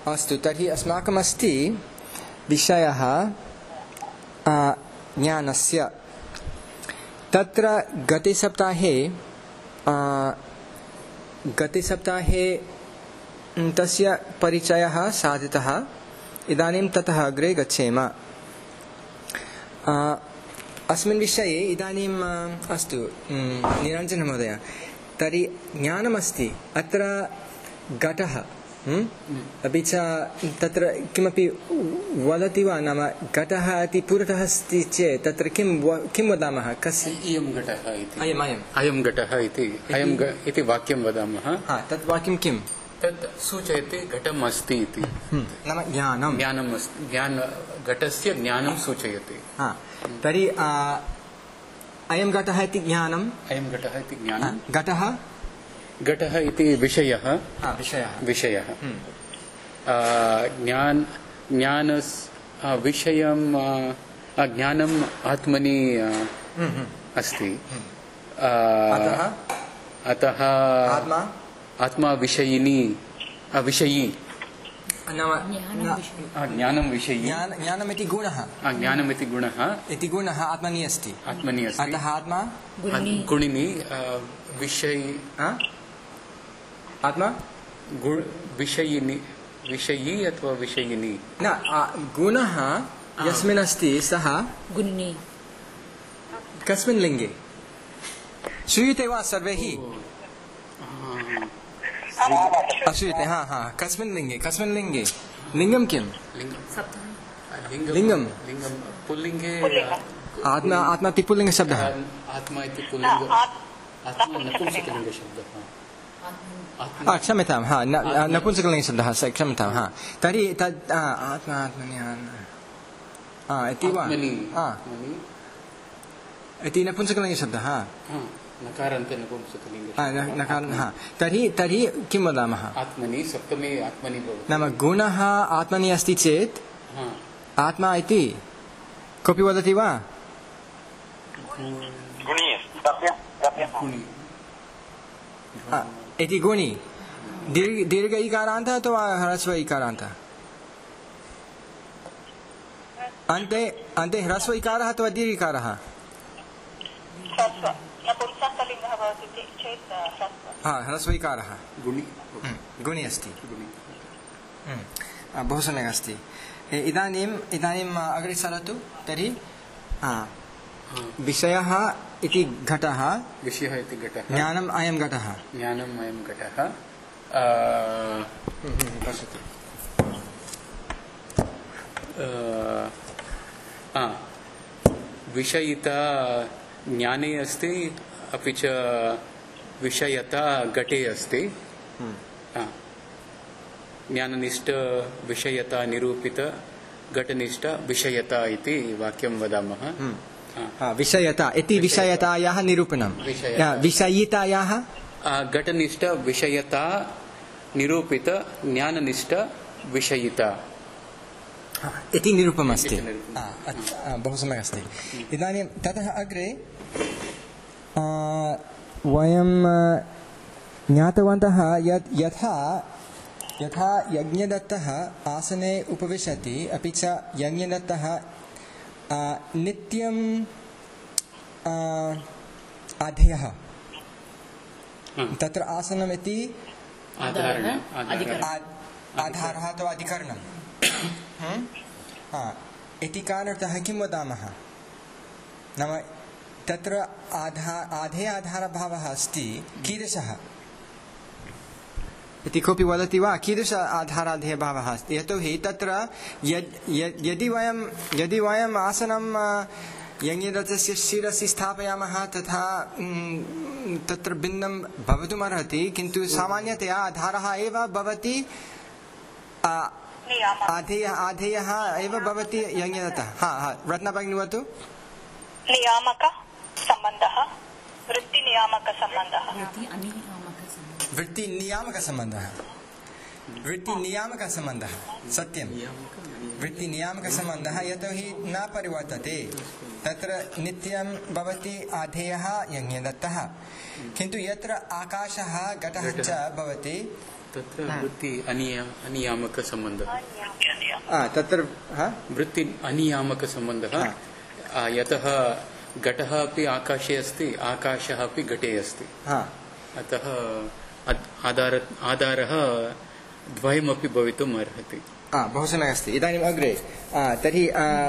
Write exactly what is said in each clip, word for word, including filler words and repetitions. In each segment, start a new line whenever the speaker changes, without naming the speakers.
अस्तु तर्हि अस्माकमस्ति विषयः ज्ञानस्य। तत्र गते सप्ताहे गते सप्ताहे तस्य परिचयः साधितः। इदानीं ततः अग्रे गच्छेम। अस्मिन् विषये इदानीम् अस्तु निरञ्जन महोदय, तर्हि ज्ञानमस्ति अत्र घटः, अपि च तत्र किमपि वदति वा? नाम घटः इति पुरतः अस्ति चेत् तत्र किं किं वदामः? कस्य
इयं घटः इति,
अयम् अयम्
अयं घटः इति अयं इति वाक्यं वदामः।
तत् वाक्यं किं?
तत् सूचयति घटम् अस्ति इति।
नाम ज्ञानं
ज्ञानम् अस्ति, ज्ञान घटस्य ज्ञानं सूचयति।
तर्हि अयं घटः इति ज्ञानम्,
अयं घटः इति ज्ञानं,
घटः
घटः इति विषयः,
विषयः
विषयः ज्ञान ज्ञानस् विषयं ज्ञानम् आत्मनि अस्ति। अतः
आत्मा
आत्मा विषयिनी विषयी
नाम
ज्ञानं विषयी।
ज्ञानम् इति गुणः,
ज्ञानम् इति गुणः
इति गुणः आत्मनि अस्ति।
आत्मनि अस्ति।
अतः आत्मा
गुणिनी विषयी,
आत्मा
विषयिनी, विषयी अथवा विषयिनी
न, गुणः यस्मिन् अस्ति सः
गुणिनी।
कस्मिन् लिङ्गे श्रूयते वा सर्वैः? अश्रूयते? हा हा कस्मिन् लिङ्गे? कस्मिन् लिङ्गे? लिङ्गं किं? लिङ्गं
पुल्लिङ्गे
आत्मा, आत्मा इति पुल्लिङ्गशब्दः।
आत्मा इति पुल्लिङ्ग, आत्मा नपुंसकलिङ्गशब्दः।
क्षम्यतां, हा नपुंसकलिङ्गशब्दः, क्षम्यतां। हा तर्हि तद् आत्मा आत्मनि इति वा? इति नपुंसकलिङ्गशब्दः।
नकारान्ते नपुंसकलिङ्गः।
तर्हि तर्हि किं वदामः?
आत्मनि सप्तमे आत्मनि भवति।
नाम गुणः आत्मनि अस्ति चेत् आत्मा इति कोऽपि वदति वा? इति गुणी। दीर्घ इकारान्तः अथवा ह्रस्व इकारान्तः? अन्ते अन्ते ह्रस्व इकारः अथवा दीर्घ इकारः? हा ह्रस्व इकारः गुणि अस्ति। बहु सम्यक् अस्ति। इदानीम् इदानीम् अग्रे सरतु। तर्हि विषयः इति घटः,
विषयः इति घटः,
ज्ञानम् अयं घटः,
ज्ञानम् अयं घटः।
पश्यतु,
विषयिता ज्ञाने अस्ति, अपि च विषयता घटे अस्ति। ज्ञाननिष्ठ विषयता निरूपित घटनिष्ठ विषयता इति वाक्यं वदामः।
विषयता इति विषयतायाः निरूपणं, विषयितायाः
घटनिष्ठ विषयता निरूपित ज्ञाननिष्ठ विषयिता
इति निरूपमस्ति। बहु सम्यक् अस्ति। इदानीं ततः अग्रे वयं ज्ञातवन्तः यत् यथा यथा यज्ञदत्तः आसने उपविशति, अपि च यज्ञदत्तः नित्यं अधेयः। तत्र आसनम् इति आधारः अथवा अधिकरणम् इति कारणतः किं वदामः? नाम तत्र आधा आधे आधारभावः अस्ति। कीदृशः इति कोऽपि वदति वा? कीदृश आधाराधेयभावः अस्ति? यतोहि तत्र यदि वयं यदि वयम् आसनं यज्ञदत्तस्य शिरसि स्थापयामः तथा तत्र भिन्नं भवितुमर्हति, किन्तु सामान्यतया आधारः एव भवति, आधेयः आधेयः एव भवति यज्ञदत्तः। हा हा रत्नभगिनी वदतु।
नियामक सम्बन्धः, वृत्ति नियामक सम्बन्धः,
वृत्ति नियामक सम्बन्धः, वृत्ति नियामक सम्बन्धः, सत्यं वृत्ति नियामक सम्बन्धः। यतोहि न परिवर्तते, तत्र नित्यं भवति आधेयः यज्ञदत्तः, किन्तु यत्र आकाशः घटः च भवति
तत्र वृत्ति अनिया अनियामकसम्बन्धः
तत्र
वृत्ति अनियामकसम्बन्धः यतः घटः अपि आकाशे अस्ति आकाशः अपि घटे अस्ति अतः आधार आधारः द्वयमपि भवितुम् अर्हति
बहु सम्यक् अस्ति इदानीम् अग्रे तर्हि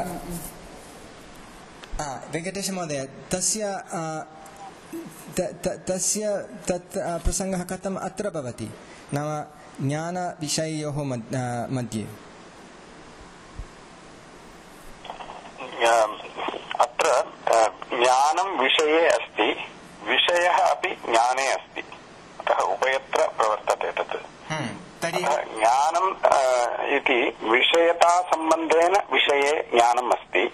वेङ्कटेशमहोदय तस्य तस्य तत् प्रसङ्गः कथम् अत्र भवति नाम ज्ञानविषययोः मध्ये
अत्र ज्ञानं विषये अस्ति विषयः अपि ज्ञाने अस्ति अतः उभयत्र प्रवर्तते तत् ज्ञानम् इति विषयतासम्बन्धेन विषये ज्ञानम् अस्ति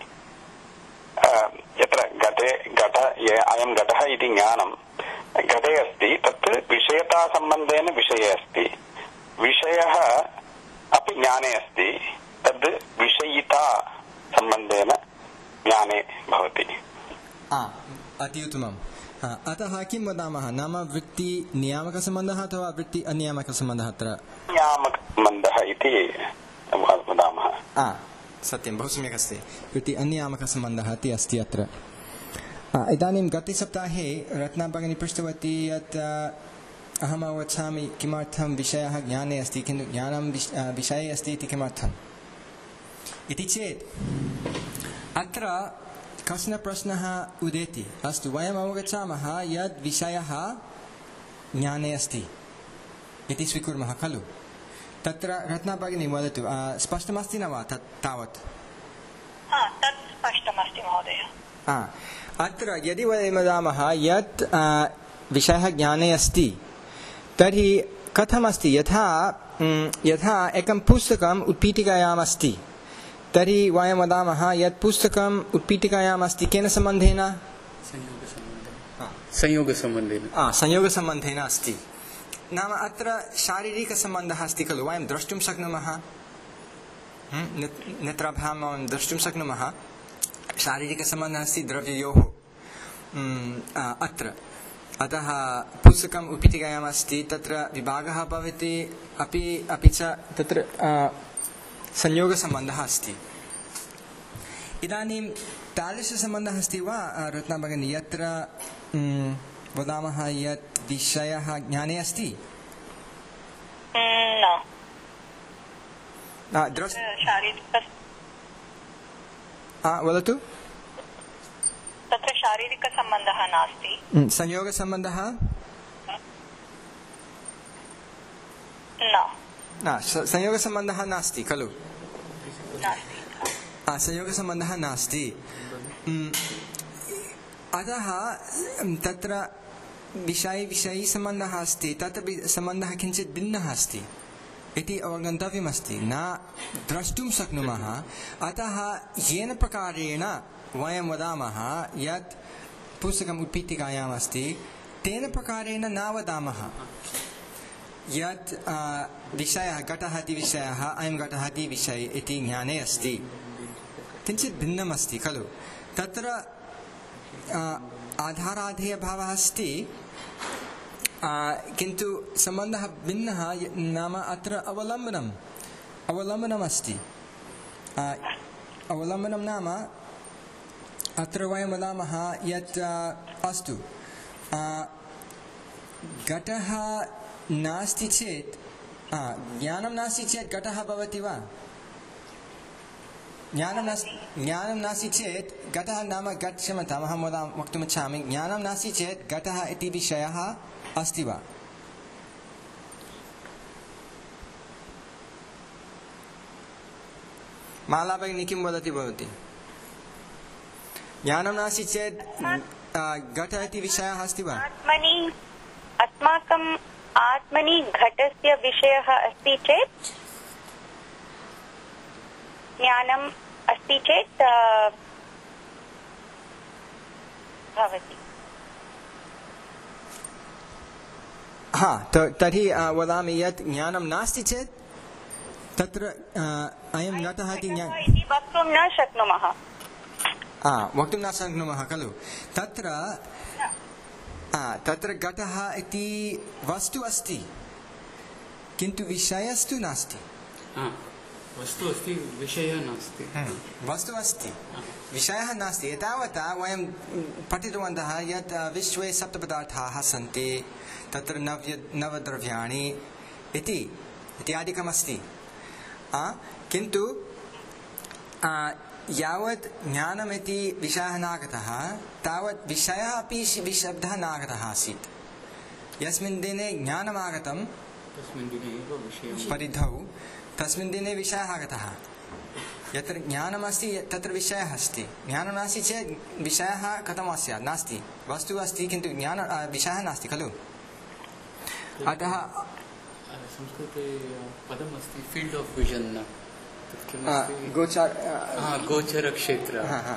यत्र घटे घट अयं घटः इति ज्ञानं घटे अस्ति तत् विषयतासम्बन्धेन विषये अस्ति विषयः अपि ज्ञाने अस्ति तद् विषयिता सम्बन्धेन ज्ञाने भवति
अति उत्तमम् अतः किं वदामः नाम वृत्ति नियामकसम्बन्धः अथवा वृत्ति अनियामकसम्बन्धः अत्र
नियामकसम्बन्धः इति वदामः
सत्यं बहु सम्यक् अस्ति वृत्ति अनियामकसम्बन्धः इति अस्ति अत्र इदानीं गते सप्ताहे रत्ना भगिनी पृष्टवती यत् अहम् अवगच्छामि किमर्थं विषयः ज्ञाने अस्ति किन्तु ज्ञानं विषये अस्ति इति किमर्थम् इति चेत् अत्र कश्चन प्रश्नः उदेति अस्तु वयम् अवगच्छामः यद् विषयः ज्ञाने अस्ति इति स्वीकुर्मः खलु तत्र रत्ना भगिनी वदतु स्पष्टमस्ति न वा तत् तावत्
तत् स्पष्टमस्ति महोदय
अत्र यदि वयं वदामः यत् विषयः ज्ञाने अस्ति तर्हि कथमस्ति यथा यथा एकं पुस्तकम् उत्पीठिकायाम् अस्ति तर्हि वयं वदामः यत् पुस्तकम् उत्पीठिकायाम् अस्ति केन सम्बन्धेन
संयोगसम्बन्धेन
संयोगसम्बन्धेन अस्ति नाम अत्र शारीरिकसम्बन्धः अस्ति खलु वयं द्रष्टुं शक्नुमः नेत्राभ्यां वयं द्रष्टुं शक्नुमः शारीरिकसम्बन्धः अस्ति द्रव्ययोः अत्र अतः पुस्तकम् उत्पीठिकायाम् अस्ति तत्र विभागः भवति अपि अपि च तत्र संयोगसम्बन्धः अस्ति इदानीं तादृशसम्बन्धः अस्ति वा रत्ना भगिनी यत्र वदामः यत् विषयः ज्ञाने अस्ति वदतु
तत्र शारीरिकसम्बन्धः नास्ति
संयोगसम्बन्धः न संयोगसम्बन्धः नास्ति खलु संयोगसम्बन्धः नास्ति अतः तत्र विषय विषयीसम्बन्धः अस्ति तत् सम्बन्धः किञ्चित् भिन्नः अस्ति इति अवगन्तव्यमस्ति न द्रष्टुं शक्नुमः अतः येन प्रकारेण वयं वदामः यत् पुस्तकम् उत्पीठिकायाम् अस्ति तेन प्रकारेण न वदामः यत् विषयः घटः इति विषयः अयं घटः इति विषयः इति ज्ञाने अस्ति किञ्चित् भिन्नम् अस्ति खलु तत्र आधाराधेयभावः अस्ति किन्तु सम्बन्धः भिन्नः नाम अत्र अवलम्बनम् अवलम्बनम् अस्ति अवलम्बनं नाम अत्र वयं वदामः यत् अस्तु घटः नास्ति चेत् ज्ञानं नास्ति चेत् घटः भवति वा ज्ञानं नास्ति ज्ञानं नास्ति चेत् घटः नाम घट क्षम्यताम् अहं वदामि वक्तुमिच्छामि ज्ञानं नास्ति चेत् घटः इति विषयः अस्ति वा माला भगिनी किं वदति भवती ज्ञानं नास्ति चेत् घटः इति विषयः अस्ति वा
आत्मनि अस्माकम् आत्मनि घटस्य विषयः अस्ति चेत् ज्ञानम् अस्ति चेत् भवति
हा तर्हि वदामि यत् ज्ञानं नास्ति चेत् तत्र अयं घटः इति
वक्तुं न शक्नुमः
वक्तुं न शक्नुमः खलु तत्र तत्र घटः इति वस्तु अस्ति किन्तु विषयस्तु नास्ति
वस्तु अस्ति विषयः नास्ति
वस्तु अस्ति विषयः नास्ति एतावता वयं पठितवन्तः यत् विश्वे सप्तपदार्थाः सन्ति तत्र नव्य नवद्रव्याणि इति इत्यादिकमस्ति किन्तु यावत् ज्ञानमिति विषयः नागतः तावत् विषयः अपि शब्दः नागतः आसीत् यस्मिन् दिने ज्ञानमागतं परिधौ तस्मिन् दिने विषयः आगतः यत्र ज्ञानमस्ति तत्र विषयः अस्ति ज्ञानं नास्ति चेत् विषयः कथं स्यात् नास्ति वस्तु अस्ति किन्तु ज्ञान विषयः नास्ति खलु अतः
संस्कृते पदमस्ति फील्ड ऑफ विजन
गोचर
गोचरक्षेत्र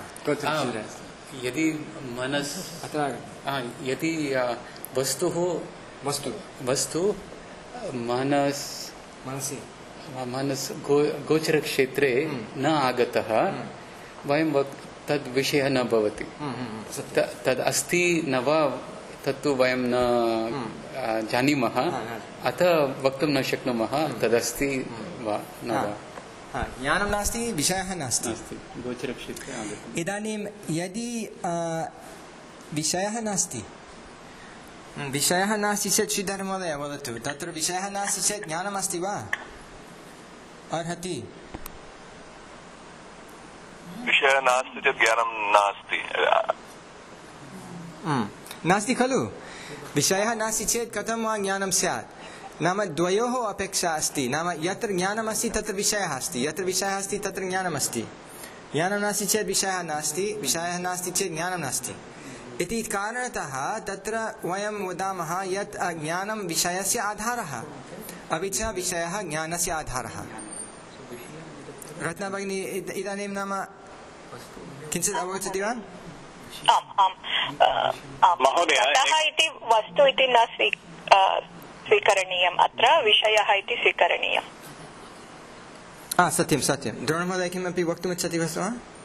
यदि मनस् यदि वस्तुः वस्तु वस्तु मनस्
मनसि
मनस् गो गोचरक्षेत्रे न आगतः वयं तद् विषयः न भवति तद् अस्ति न वा तत्तु वयं न जानीमः अतः वक्तुं न शक्नुमः तदस्ति वा न वा
ज्ञानं नास्ति विषयः नास्ति
गोचरक्षेत्रे आगतम्
इदानीं यदि विषयः नास्ति विषयः नास्ति चेत् श्रीधरमहोदय वदतु तत्र विषयः नास्ति चेत् ज्ञानमस्ति वा अर्हति
विषयः नास्ति चेत् ज्ञानं नास्ति
नास्ति खलु विषयः नास्ति चेत् कथं वा ज्ञानं स्यात् नाम द्वयोः अपेक्षा अस्ति नाम यत्र ज्ञानमस्ति तत्र विषयः अस्ति यत्र विषयः अस्ति तत्र ज्ञानमस्ति ज्ञानं नास्ति चेत् विषयः नास्ति विषयः नास्ति चेत् ज्ञानं नास्ति इति कारणतः तत्र वयं वदामः यत् ज्ञानं विषयस्य आधारः अपि च विषयः ज्ञानस्य आधारः रत्ना भगिनी इदानीं नाम किञ्चित् अवगच्छति वा
महोदय इति वस्तु इति न स्वीकरणीयम् अत्र विषयः इति स्वीकरणीयम्
सत्यं सत्यं द्रोणमहोदय किमपि वक्तुमिच्छति वा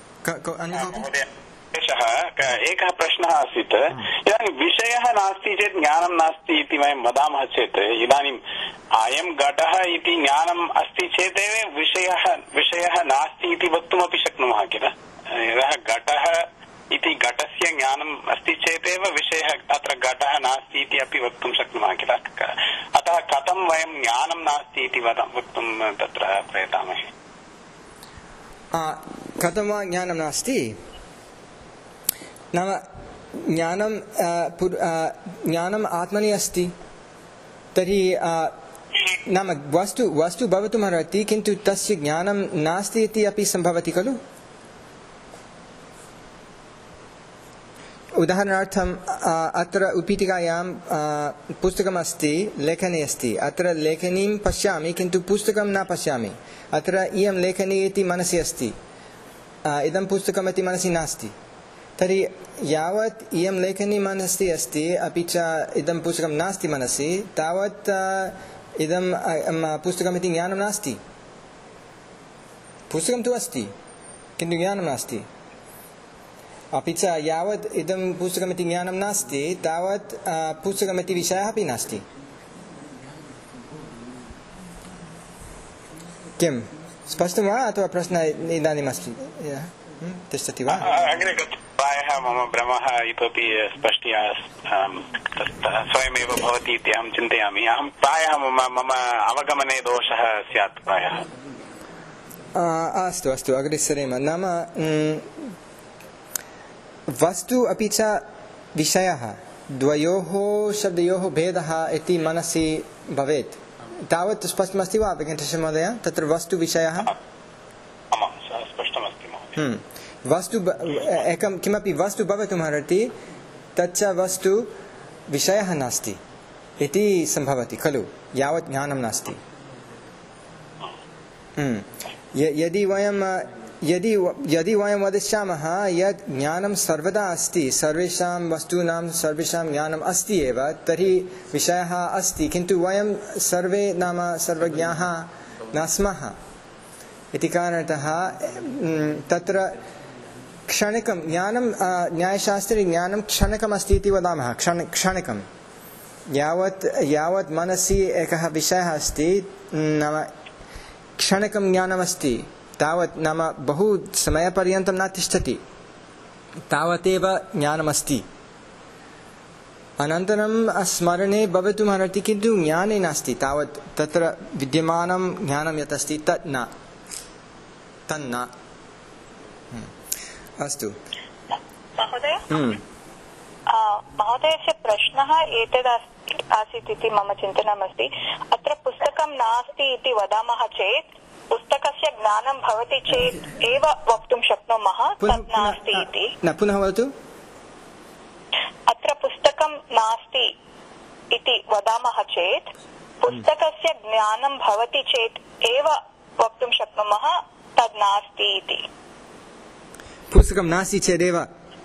एकः प्रश्नः आसीत् इदानीं विषयः नास्ति चेत् ज्ञानं नास्ति इति वयं वदामः चेत् इदानीम् अयं घटः इति ज्ञानम् अस्ति चेदेव विषयः विषयः नास्ति इति वक्तुमपि शक्नुमः किल यतः घटः इति घटस्य ज्ञानम् अस्ति चेदेव विषयः अत्र घटः नास्ति इति अपि वक्तुं शक्नुमः किल अतः कथं वयं ज्ञानं नास्ति इति वक्तुं तत्र प्रयतामहे
कथं वा ज्ञानं नास्ति नाम ज्ञानं ज्ञानम् आत्मनि अस्ति तर्हि नाम वस्तु वस्तु भवितुमर्हति किन्तु तस्य ज्ञानं नास्ति इति अपि सम्भवति खलु उदाहरणार्थम् अत्र उत्पीठिकायां पुस्तकमस्ति लेखनी अस्ति अत्र लेखनीं पश्यामि किन्तु पुस्तकं न पश्यामि अत्र इयं लेखनी इति मनसि अस्ति इदं पुस्तकमिति मनसि नास्ति तर्हि यावत् इयं लेखनी मनसि अस्ति अपि च इदं पुस्तकं नास्ति मनसि तावत् इदं पुस्तकमिति ज्ञानं नास्ति पुस्तकं तु अस्ति किन्तु ज्ञानं नास्ति अपि च यावत् इदं पुस्तकमिति ज्ञानं नास्ति तावत् पुस्तकमिति विषयः अपि नास्ति किं स्पष्टं वा अथवा प्रश्नः इदानीम् अस्ति तिष्ठति वा
प्रायः मम भ्रमः इतोपि स्पष्ट्या स्वयमेव भवति इति अहं चिन्तयामि अहं प्रायः मम मम अवगमने दोषः स्यात् प्रायः
अस्तु अस्तु अग्रे सरेम नाम वस्तु अपि च विषयः द्वयोः शब्दयोः भेदः इति मनसि भवेत् तावत् स्पष्टमस्ति वा वेङ्कटेशमहोदय तत्र वस्तु विषयः वस्तु एकं किमपि वस्तु भवितुमर्हति तच्च वस्तु विषयः नास्ति इति सम्भवति खलु यावत् ज्ञानं नास्ति यदि वयं यदि यदि वयं वदिष्यामः यत् ज्ञानं सर्वदा अस्ति सर्वेषां वस्तूनां सर्वेषां ज्ञानम् अस्ति एव तर्हि विषयः अस्ति किन्तु वयं सर्वे नाम सर्वज्ञाः न स्मः इति कारणतः तत्र क्षणिकं ज्ञानं न्यायशास्त्रे ज्ञानं क्षणिकमस्ति इति वदामः क्षण क्षणिकं यावत् यावत् मनसि एकः विषयः अस्ति नाम क्षणिकं ज्ञानमस्ति तावत् नाम बहु समयपर्यन्तं न तिष्ठति तावदेव ज्ञानमस्ति अनन्तरं स्मरणे भवितुमर्हति किन्तु ज्ञाने नास्ति तावत् तत्र विद्यमानं ज्ञानं यत् अस्ति तत् न तन्न अस्तु
महोदय महोदयस्य प्रश्नः एतद् आसीत् इति मम चिन्तनमस्ति अत्र पुस्तकं नास्ति इति वदामः चेत् पुस्तकस्य ज्ञानं भवति चेत् एव वक्तुं शक्नुमः तत् नास्ति इति
न पुनः वदतु
अत्र पुस्तकं नास्ति इति वदामः चेत् पुस्तकस्य ज्ञानं भवति चेत् एव वक्तुं शक्नुमः तद् नास्ति इति
पुस्तकं नास्ति चेदेव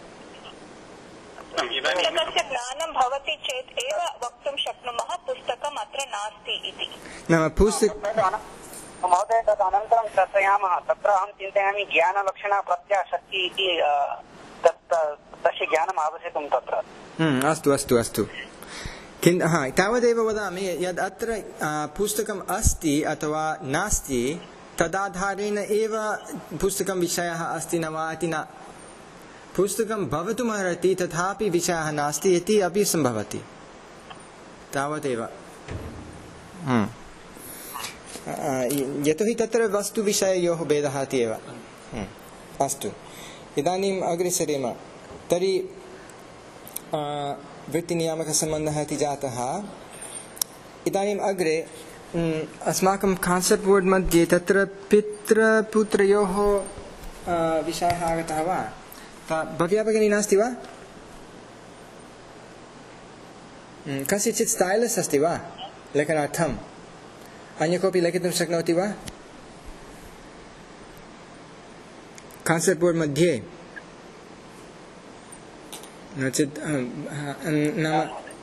पुस्तकस्य ज्ञानं भवति चेत् एव वक्तुं शक्नुमः पुस्तकम् अत्र नास्ति इति
नाम पुस्तकं
महोदय तद् अनन्तरं चर्चयामः तत्र अहं चिन्तयामि ज्ञानलक्षणा प्रत्याशक्ति इति तत् तस्य ज्ञानम् आवश्यकं तत्र
अस्तु अस्तु अस्तु किन् हा तावदेव वदामि यद् अत्र पुस्तकम् अस्ति अथवा नास्ति तदाधारेण एव पुस्तकं विषयः अस्ति न वा इति न पुस्तकं भवितुमर्हति तथापि विषयः नास्ति इति अपि सम्भवति तावदेव यतोहि तत्र वस्तुविषययोः भेदः इति एव अस्तु इदानीम् अग्रे सरेम तर्हि वृत्तिनियामकसम्बन्धः इति जातः इदानीम् अग्रे अस्माकं कान्सेप्ट् बोर्ड् मध्ये तत्र पितृपुत्रयोः विषयः आगतः वा भव्या भगिनी नास्ति वा कस्यचित् स्टैलस् अस्ति वा लेखनार्थम् अन्य कोऽपि लिखितुं शक्नोति वा कान्सेप्ट् बोर्ड् मध्ये नो चेत् नाम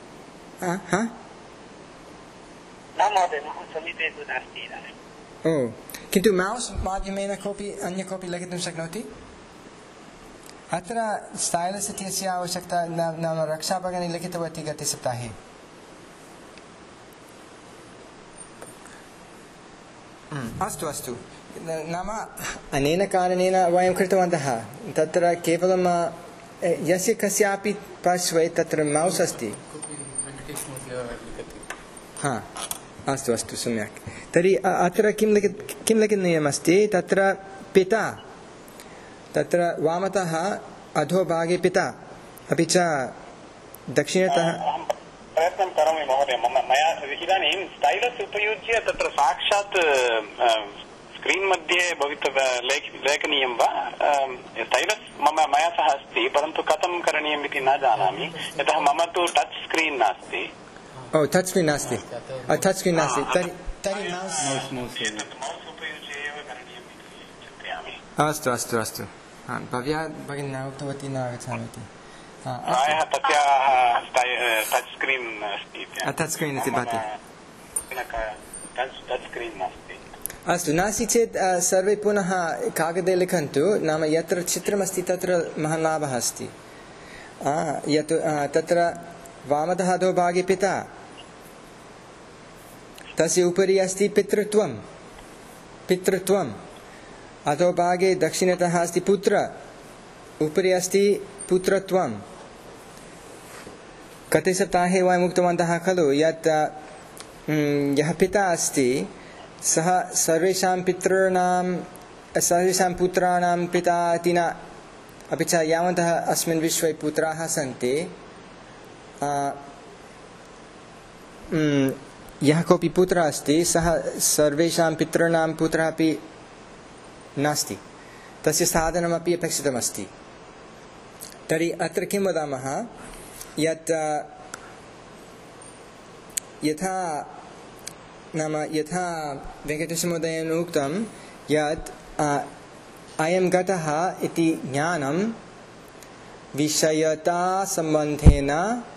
ओ किन्तु मौस् माध्यमेन कोऽपि अन्य कोऽपि लिखितुं शक्नोति अत्र स्टैलस् इत्यस्य आवश्यकता नाम रक्षाभगिनी लिखितवती गते सप्ताहे अस्तु अस्तु नाम अनेन कारणेन वयं कृतवन्तः तत्र केवलं यस्य कस्यापि पार्श्वे तत्र मौस् अस्ति हा अस्तु अस्तु सम्यक् तर्हि अत्र किं लिखि किं लिखनीयमस्ति तत्र पिता तत्र वामतः अधोभागे पिता अपि च दक्षिणतः
प्रयत्नं करोमि महोदय मम मया इदानीं स्टैलस् उपयुज्य तत्र साक्षात् स्क्रीन् मध्ये भवितव्य लेखनीयं वा स्टैलस् मम मया सह अस्ति परन्तु कथं करणीयम् इति न जानामि यतः मम तु टच् स्क्रीन् नास्ति
ओ टच् स्क्रीन् नास्ति टच् स्क्रीन् नास्ति तर्हि तर्हि अस्तु अस्तु अस्तु भव्या भगिनी न उक्तवती न आगच्छामि इति
प्रायः तस्याः टच् स्क्रीन् अस्ति
टच् स्क्रीन् इति भाति
टच् स्क्रीन् नास्ति
अस्तु नास्ति चेत् सर्वे पुनः कागदे लिखन्तु नाम यत्र चित्रमस्ति तत्र महान् लाभः अस्ति यत् तत्र वामतः अधोभागे पिता तस्य उपरि अस्ति पितृत्वं पितृत्वम् अधोभागे दक्षिणतः अस्ति पुत्र उपरि अस्ति पुत्रत्वं गते सप्ताहे वयम् उक्तवन्तः खलु यत् यः पिता अस्ति सः सर्वेषां पितॄणां सर्वेषां पुत्राणां पिता इति न अपि च यावन्तः अस्मिन् विश्वे पुत्राः सन्ति यः कोऽपि पुत्रः अस्ति सः सर्वेषां पितॄणां पुत्रः अपि नास्ति तस्य साधनमपि अपेक्षितमस्ति तर्हि अत्र किं वदामः यत् यथा नाम यथा वेङ्कटेशमहोदयेन उक्तं यत् अयं घटः इति ज्ञानं विषयतासम्बन्धेन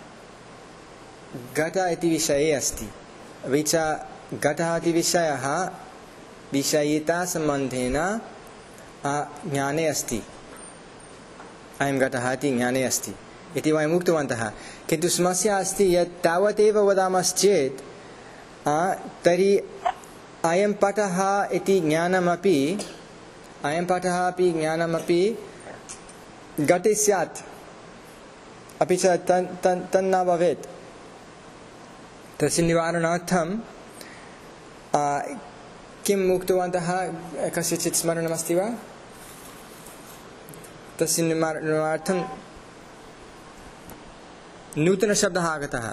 घट इति विषये अस्ति अपि च घटः इति विषयः विषयितासम्बन्धेन ज्ञाने अस्ति अयं घटः इति ज्ञाने अस्ति इति वयम् उक्तवन्तः किन्तु समस्या अस्ति यत् तावदेव वदामश्चेत् तर्हि अयं पटः इति ज्ञानमपि अयं पटः अपि ज्ञानमपि घटे स्यात् अपि च तन् तन् तन्न भवेत् तस्य निवारणार्थं किम् उक्तवन्तः कस्यचित् स्मरणमस्ति वा तस्य निवारणार्थं नूतनशब्दः आगतः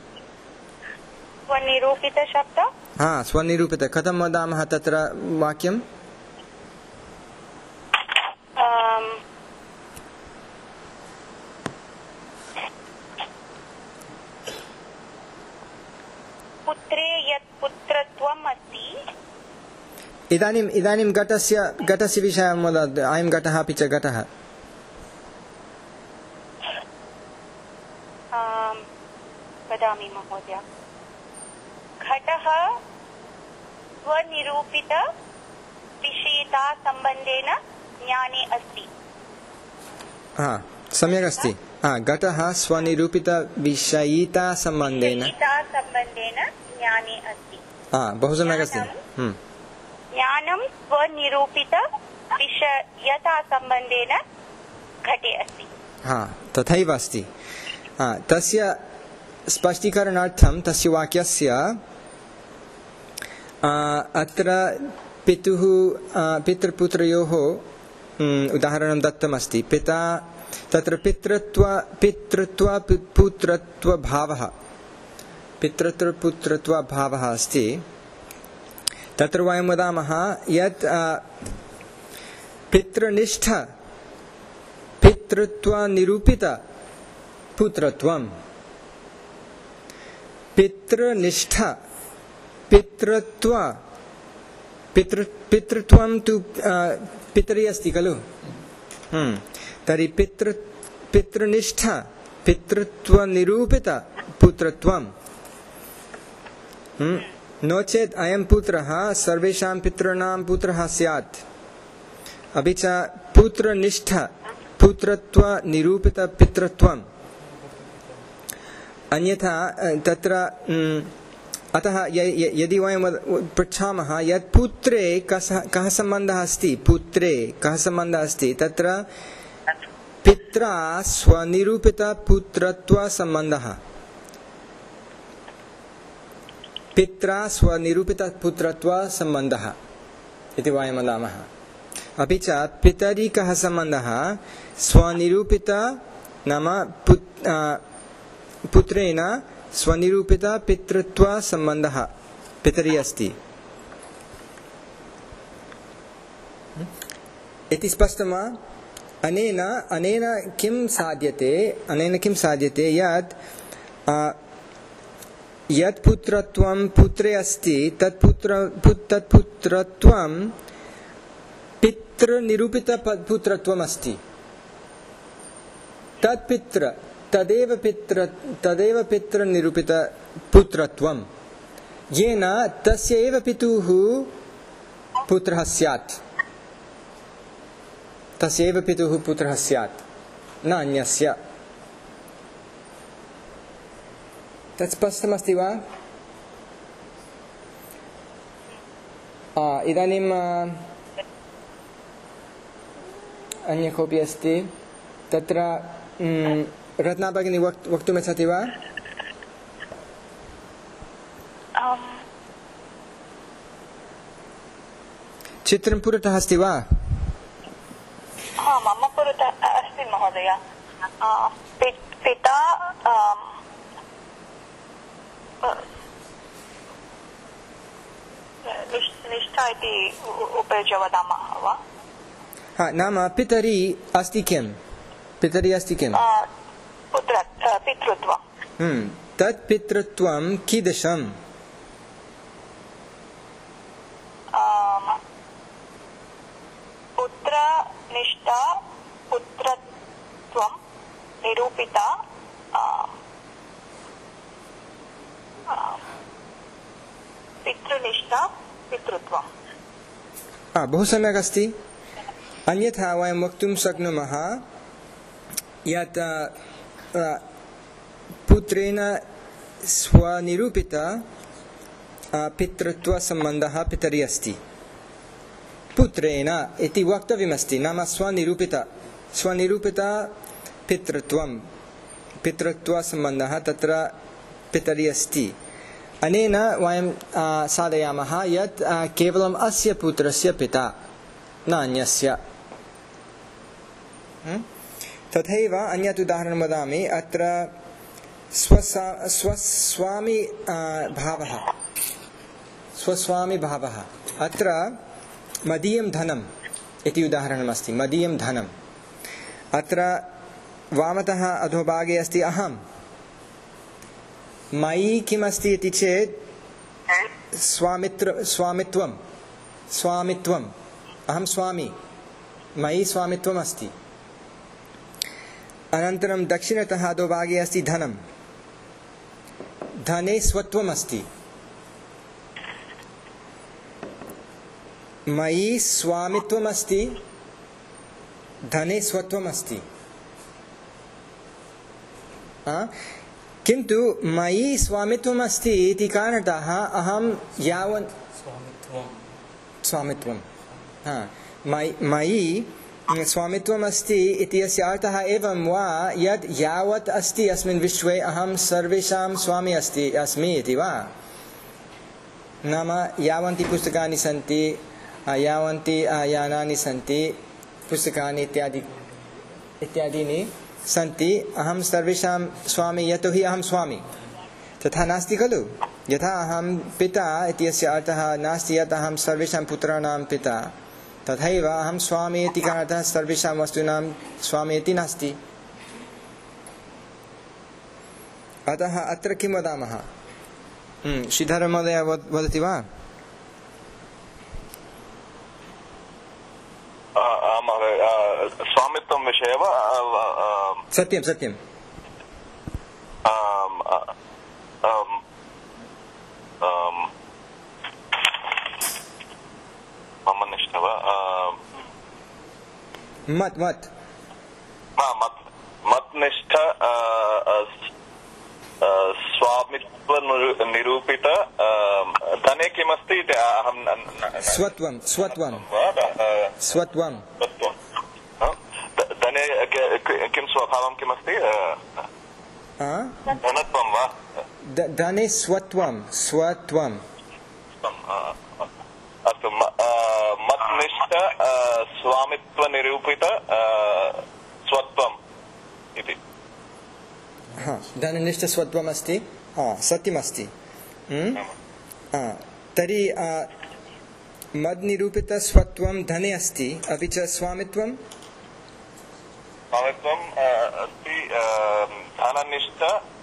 स्वनिरूपितशब्दः
हा स्वनिरूपित कथं वदामः तत्र वाक्यं
पुत्रे यत् पुत्रत्वम् अस्ति
इदानीम् इदानीं घटस्य घटस्य विषयं वदतु अयं घटः अपि च घटः
वदामि महोदय घटः स्वनिरूपित विषयिता सम्बन्धेन ज्ञाने अस्ति
हा सम्यक् अस्ति हा घटः स्वनिरूपित विषयिता सम्बन्धेन
सम्बन्धेन ज्ञाने अस्ति
हा बहु सम्यक् अस्ति
ज्ञानं स्वनिरूपित विषयता सम्बन्धेन घटे अस्ति
हा तथैव अस्ति हा तस्य स्पष्टीकरणार्थं तस्य वाक्यस्य अत्र पितुः पितृपुत्रयोः उदाहरणं दत्तमस्ति पिता तत्र पितृत्व पितृत्व पुत्रत्वभावः पितृत्वपुत्रत्वभावः अस्ति तत्र वयं वदामः यत् पितृनिष्ठ पितृत्वनिरूपित पुत्रत्वं पितृनिष्ठ पितृत्व पितृ पितृत्वं तु पितरि अस्ति खलु तर्हि पितृ पितृनिष्ठ पितृत्वनिरूपित पुत्रत्वं नो चेत् अयं पुत्रः सर्वेषां पितॄणां पुत्रः स्यात् अपि च पुत्रनिष्ठ पुत्रत्वनिरूपित पितृत्वम् अन्यथा तत्र अतः यदि वयं पृच्छामः यत् पुत्रे कः सम्बन्धः अस्ति पुत्रे कः सम्बन्धः अस्ति तत्र पित्रा स्वनिरूपित पुत्रत्वसम्बन्धः पित्रा स्वनिरूपित पुत्रत्वसम्बन्धः इति वयं वदामः अपि च पितरि कः सम्बन्धः स्वनिरूपित नाम पुत्रेण स्वनिरूपित पितृत्वसम्बन्धः पितरि अस्ति इति स्पष्टं वा अनेन अनेन किं साध्यते अनेन किं साध्यते यत् यत् पुत्रत्वं पुत्रे अस्ति तत् पुत्र तत् पुत्रत्वं पितृनिरूपित पुत्रत्वम् अस्ति तत् पितृ तदेव पितृ तदेव पितृनिरूपित पुत्रत्वं येन तस्य एव पितुः पुत्रः स्यात् तस्य एव पितुः पुत्रः स्यात् न अन्यस्य तत् स्पष्टमस्ति वा इदानीं अन्य कोऽपि अस्ति तत्र रत्ना भगिनी वक्तुमिच्छति वा चित्रं पुरतः अस्ति वा
मम पुरतः अस्ति महोदय पिता निष्ठा इति उपयुज्य वदामः वा
हा नाम पितरि अस्ति किं पितरि अस्ति किं
पितृत्वं
तत् पितृत्वं कीदृशम्
पुत्रनिष्ठा पुत्रत्वं निरूपिता पितृनिष्ठा पितृत्वं
बहु सम्यक् अस्ति अन्यथा वयं वक्तुं शक्नुमः यत् पुत्रेण स्वनिरूपित पितृत्वसम्बन्धः पितरि अस्ति पुत्रेण इति वक्तव्यमस्ति नाम स्वनिरूपित स्वनिरूपित पितृत्वं पितृत्वसम्बन्धः तत्र पितरि अस्ति अनेन वयं साधयामः यत् केवलम् अस्य पुत्रस्य पिता न अन्यस्य तथैव अन्यत् उदाहरणं वदामि अत्र स्वसा स्वस्वामी भावः स्वस्वामी भावः अत्र मदीयं धनम् इति उदाहरणमस्ति मदीयं धनम् अत्र वामतः अधोभागे अस्ति अहं मयि किमस्ति इति चेत् स्वामित्र स्वामित्वं स्वामित्वम् अहं स्वामी मयि स्वामित्वम् अस्ति अनन्तरं दक्षिणतः अधोभागे अस्ति धनं धने स्वत्वम् अस्ति मयि स्वामित्वम् अस्ति धने स्वत्वम् अस्ति किन्तु मयि स्वामित्वम् अस्ति इति कारणतः अहं यावन् स्वामित्वं मयि स्वामित्वम् अस्ति इति अस्य अर्थः एवं वा यत् यावत् अस्ति अस्मिन् विश्वे अहं सर्वेषां स्वामी अस्ति अस्मि इति वा नाम यावन्ति पुस्तकानि सन्ति यावन्ति यानानि सन्ति पुस्तकानि इत्यादि इत्यादीनि सन्ति अहं सर्वेषां स्वामी यतोहि अहं स्वामी तथा नास्ति खलु यथा अहं पिता इत्यस्य अर्थः नास्ति यत् अहं सर्वेषां पुत्राणां पिता तथैव अहं स्वामी इति कारणतः सर्वेषां वस्तूनां स्वामी इति नास्ति अतः अत्र किं वदामः श्रीधर महोदय वदति वा
स्वामित्वं विषये वा
सत्यं सत्यं
मम निष्ठा वा
मत् मत्
मत् मत्निष्ठ स्वामित्वनिरूपित धने किमस्ति अहं
स्वत्वं स्वत्वं स्वत्वं
धने किं स्वभावं किमस्ति धनत्वं वा
धने स्वत्वं स्वत्वं
अस्तु मत्निष्ठ स्वामित्वनिरूपित स्वत्वम् इति
धननिष्ठ स्वत्वम् अस्ति सत्यमस्ति तर्हि मद्निरूपित स्वत्वं धने अस्ति अपि च स्वामित्वं
स्वामित्वम् अस्ति धननिष्ठ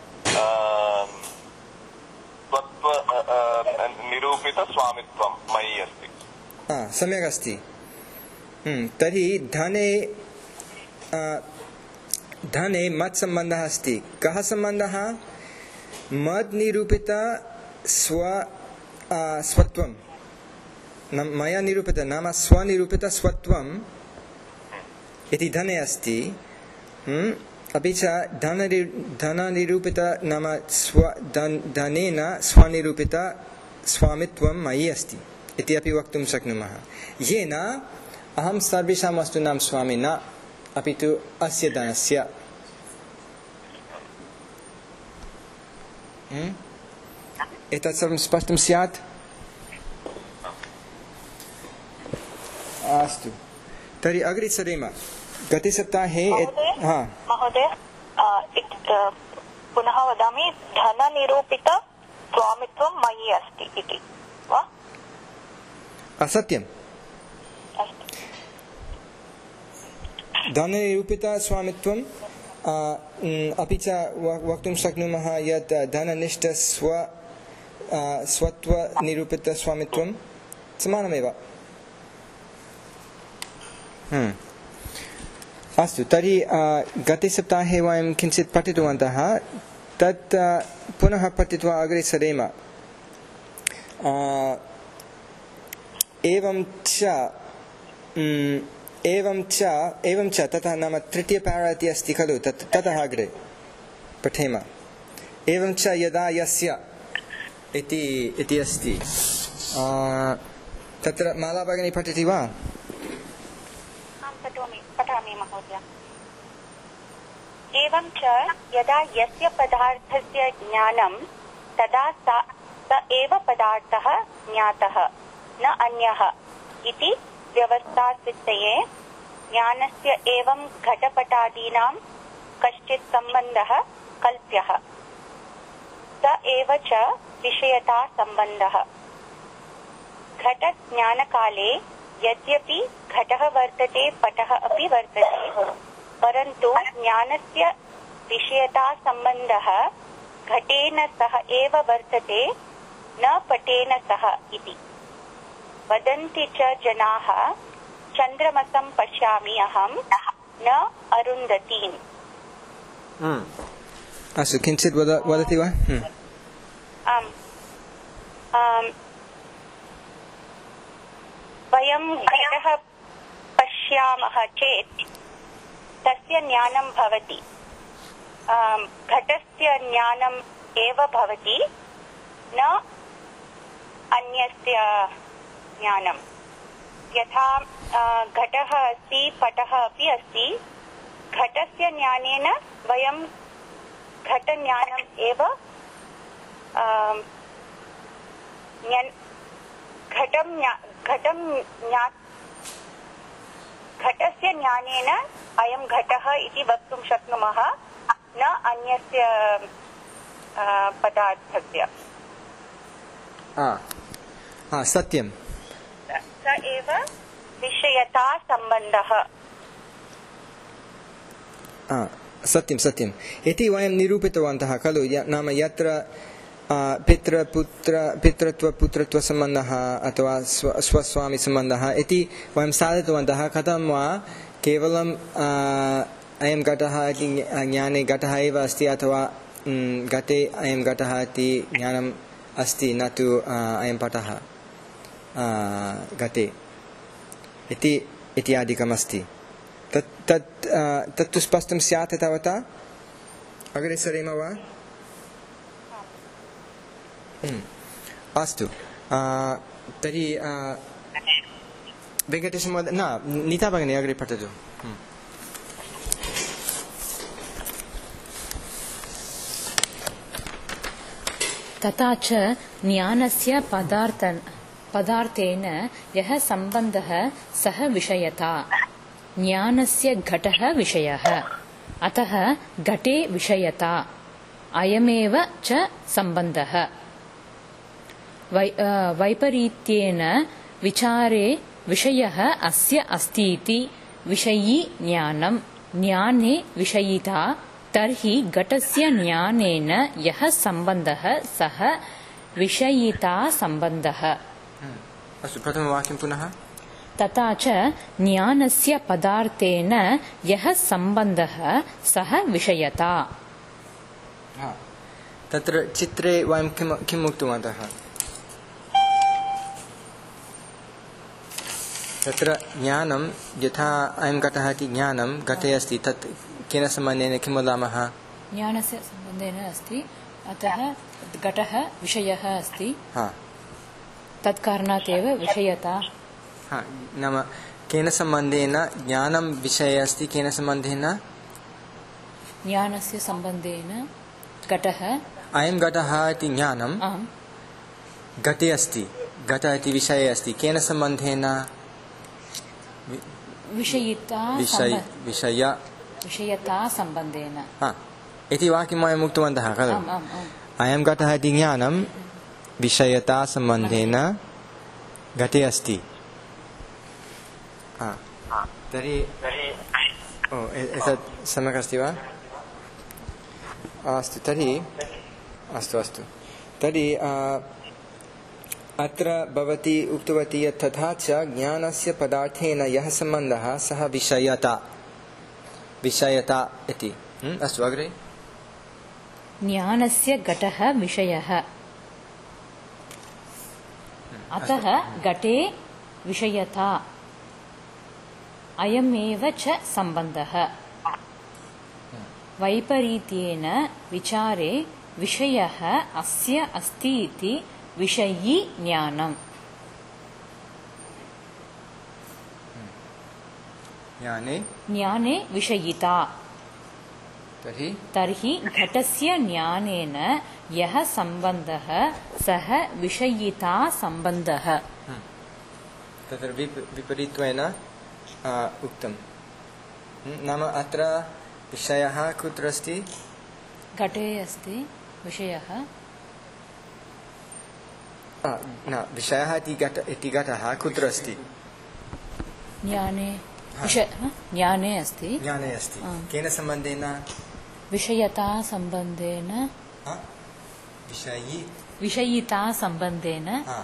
स्वत्व निरूपित स्वामित्वं मयि अस्ति
सम्यक् अस्ति तर्हि धने धने मत् सम्बन्धः अस्ति कः सम्बन्धः मद् निरूपित स्व स्वत्वं मया निरूपित नाम स्वनिरूपित स्वत्वम् इति धने अस्ति अपि च धन धननिरूपित नाम स्व धनेन स्वनिरूपित स्वामित्वं मयि अस्ति इति अपि वक्तुं शक्नुमः येन अहं सर्वेषां वस्तूनां स्वामी न अपि तु अस्य धनस्य एतत् सर्वं स्पष्टं स्यात् अस्तु तर्हि अग्रे सरेम गते सप्ताहे
महोदय पुनः वदामि धननिरूपित स्वामित्वं मयि अस्ति इति वा
असत्यम् धननिरूपित स्वामित्वं अपि च वक्तुं शक्नुमः यत् धननिष्ठ स्व स्वत्वनिरूपित स्वामित्वं समानमेव अस्तु तर्हि गते सप्ताहे वयं किञ्चित् पठितवन्तः तत् पुनः पठित्वा अग्रे सरेम एवं च एवं च एवं च तथा नाम तृतीय पारा इति अस्ति खलु तत् ततः अग्रे पठेम। एवं च यदा यस्य इति इति अस्ति, तत्र माला भगिनी पठति वा?
पठामि महोदय। एवं च यदा यस्य पदार्थस्य ज्ञानं तदा स एव पदार्थः ज्ञातः न अन्यः इति व्यवस्थासिद्धये ज्ञानस्य एवं घटपटादीनां कश्चित् सम्बन्धः कल्प्यः। स एव च विषयता सम्बन्धः। घटज्ञानकाले यद्यपि घटः वर्तते पटः अपि वर्तते, परन्तु ज्ञानस्य विषयता सम्बन्धः घटेन सह एव वर्तते, न पटेन सह इति वदन्ति च जनाः। चन्द्रमसं पश्यामि अहं, न अरुन्धतीम्।
अस्तु, किञ्चित् वदति वा?
आम्, वयं घटः पश्यामः चेत् तस्य ज्ञानं भवति, घटस्य ज्ञानम् एव भवति, न अन्यस्य ज्ञानं। यथा घटः अस्ति, पटः अपि अस्ति, घटस्य ज्ञानेन वयं घटज्ञानम् एव घटं घटं घटस्य ज्ञानेन अयं घटः इति वक्तुं शक्नुमः, न अन्यस्य पदार्थस्य।
सत्यं।
स एव विषयता सम्बन्धः।
सत्यं सत्यम् इति वयं निरूपितवन्तः खलु। नाम यत्र पितृपुत्र पितृत्वपुत्रत्वसम्बन्धः अथवा स्व स्वस्वामिसम्बन्धः इति वयं साधितवन्तः। कथं वा केवलं अयं घटः इति ज्ञाने घटः एव अस्ति, अथवा घटे अयं घटः इति ज्ञानम् अस्ति, न तु अयं पटः घटे इति इत्यादिकमस्ति। तत् तत् तत्तु स्पष्टं स्यात् तावता। अग्रे सरेम वा? अस्तु, तर्हि वेङ्कटेशमहोदय, न नीता भगिनी अग्रे पठतु।
तथा च ज्ञानस्य पदार्थ पदार्थेन यः सम्बन्धः सः विषयता। ज्ञानस्य घटः विषयः, अतः घटे विषयता, अयमेव च सम्बन्धः। वै वैपरीत्येन विचारे विषयः अस्य अस्तीति विषयी ज्ञानं, ज्ञाने विषयिता, तर्हि घटस्य ज्ञानेन यः सम्बन्धः सः विषयिता सम्बन्धः।
अस्तु, प्रथमवाक्यं पुनः।
तथा च ज्ञानस्य पदार्थेन यः सम्बन्धः सः विषयता।
तत्र चित्रे वयं किं किम् उक्तवन्तः? तत्र ज्ञानं यथा अयं घटः इति ज्ञानं घटे अस्ति, तत् केन सम्बन्धेन किं वदामः?
ज्ञानस्य सम्बन्धेन अस्ति, अतः घटः विषयः अस्ति, तत्कारणात् एव विषयता।
नाम केन सम्बन्धेन ज्ञानं विषये अस्ति, केन सम्बन्धेन?
ज्ञानस्य सम्बन्धेन घटः, अयं
घटः इति ज्ञानं घटे अस्ति, घट इति विषये अस्ति, केन सम्बन्धेन?
विषयिता
विषय विषय
विषयता सम्बन्धेन
इति वाक्यं वयम् उक्तवन्तः खलु। अयं घटः इति ज्ञानं विषयता सम्बन्धेन घटे अस्ति। तर्हि एतत् सम्यक् अस्ति वा? अस्तु, तर्हि अस्तु अस्तु तर्हि अत्र भवती उक्तवती यत् तथा च ज्ञानस्य पदार्थेन यः सम्बन्धः सः विषयता विषयता इति। अस्तु, अग्रे।
ज्ञानस्य घटः विषयः, अतः घटे विषयता, अयमेव च सम्बन्धः। वैपरीत्येन विचारे विषयः अस्य अस्ति इति विषयी ज्ञानम्
ज्ञाने
ज्ञाने विषयिता
तर्हि
तर्हि घटस्य ज्ञानेन यः सम्बन्धः सः विषयिता सम्बन्धः
तत्र विप- विपरीत्वेन आ, उक्तं नाम अत्र विषयः कुत्र अस्ति
घटे अस्ति विषयः
आ, न विषयः इति घट इति घटः कुत्र अस्ति
ज्ञाने विषय ज्ञाने अस्ति
ज्ञाने अस्ति
आ.
केन सम्बन्धेन
विषयता सम्बन्धेन
आ, विषयी
विषयिता सम्बन्धेन
आ,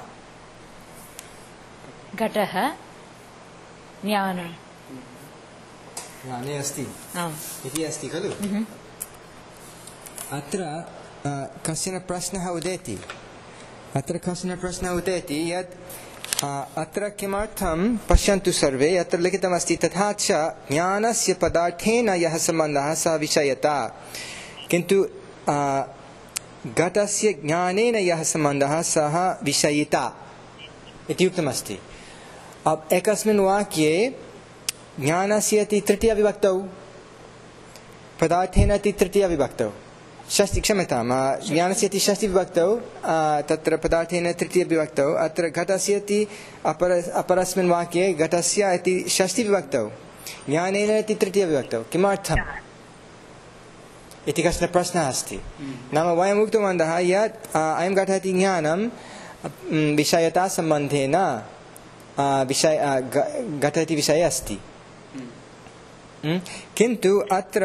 घटः ज्ञान
ज्ञाने अस्ति
आम्
इति अस्ति खलु
मह्म्।
अत्र आ, कश्चन प्रश्नः उदेति अत्र कश्चन प्रश्नः उदेति यत् आ, अत्र किमर्थं पश्यन्तु सर्वे अत्र लिखितमस्ति तथा च ज्ञानस्य पदार्थेन यः सम्बन्धः सः विषयता किन्तु आ, घटस्य ज्ञानेन यः सम्बन्धः सः विषयिता इति उक्तमस्ति अब एकस्मिन् वाक्ये ज्ञानस्य इति तृतीयविभक्तौ पदार्थेन इति तृतीयविभक्तौ षष्टि क्षम्यतां ज्ञानस्य इति षष्टिविभक्तौ तत्र पदार्थेन तृतीयविभक्तौ अत्र घटस्य इति अपर अपरस्मिन् वाक्ये घटस्य इति षष्टिविभक्तौ ज्ञानेन इति तृतीयविभक्तौ किमर्थम् इति कश्चन प्रश्नः अस्ति नाम वयम् उक्तवन्तः यत् अयं घटः इति ज्ञानं विषयतासम्बन्धेन विषय घट इति विषये अस्ति किन्तु अत्र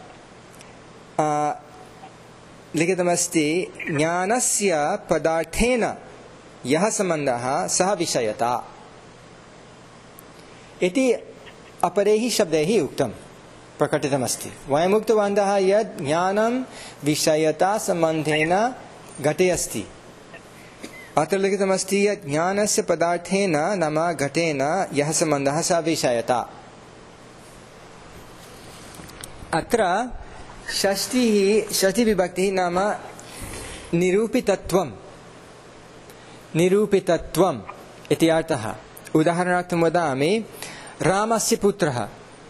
लिखितमस्ति ज्ञानस्य पदार्थेन यः सम्बन्धः सः विषयता इति अपरैः शब्दैः उक्तं प्रकटितमस्ति वयम् उक्तवन्तः यत् ज्ञानं विषयतासम्बन्धेन घटे अस्ति अत्र लिखितमस्ति यत् ज्ञानस्य पदार्थेन नाम घटेन यः सम्बन्धः सः विषयता अत्र षष्टिः षष्टिविभक्तिः नाम निरूपितत्वं निरूपितत्वम् इति अर्थः उदाहरणार्थं वदामि रामस्य पुत्रः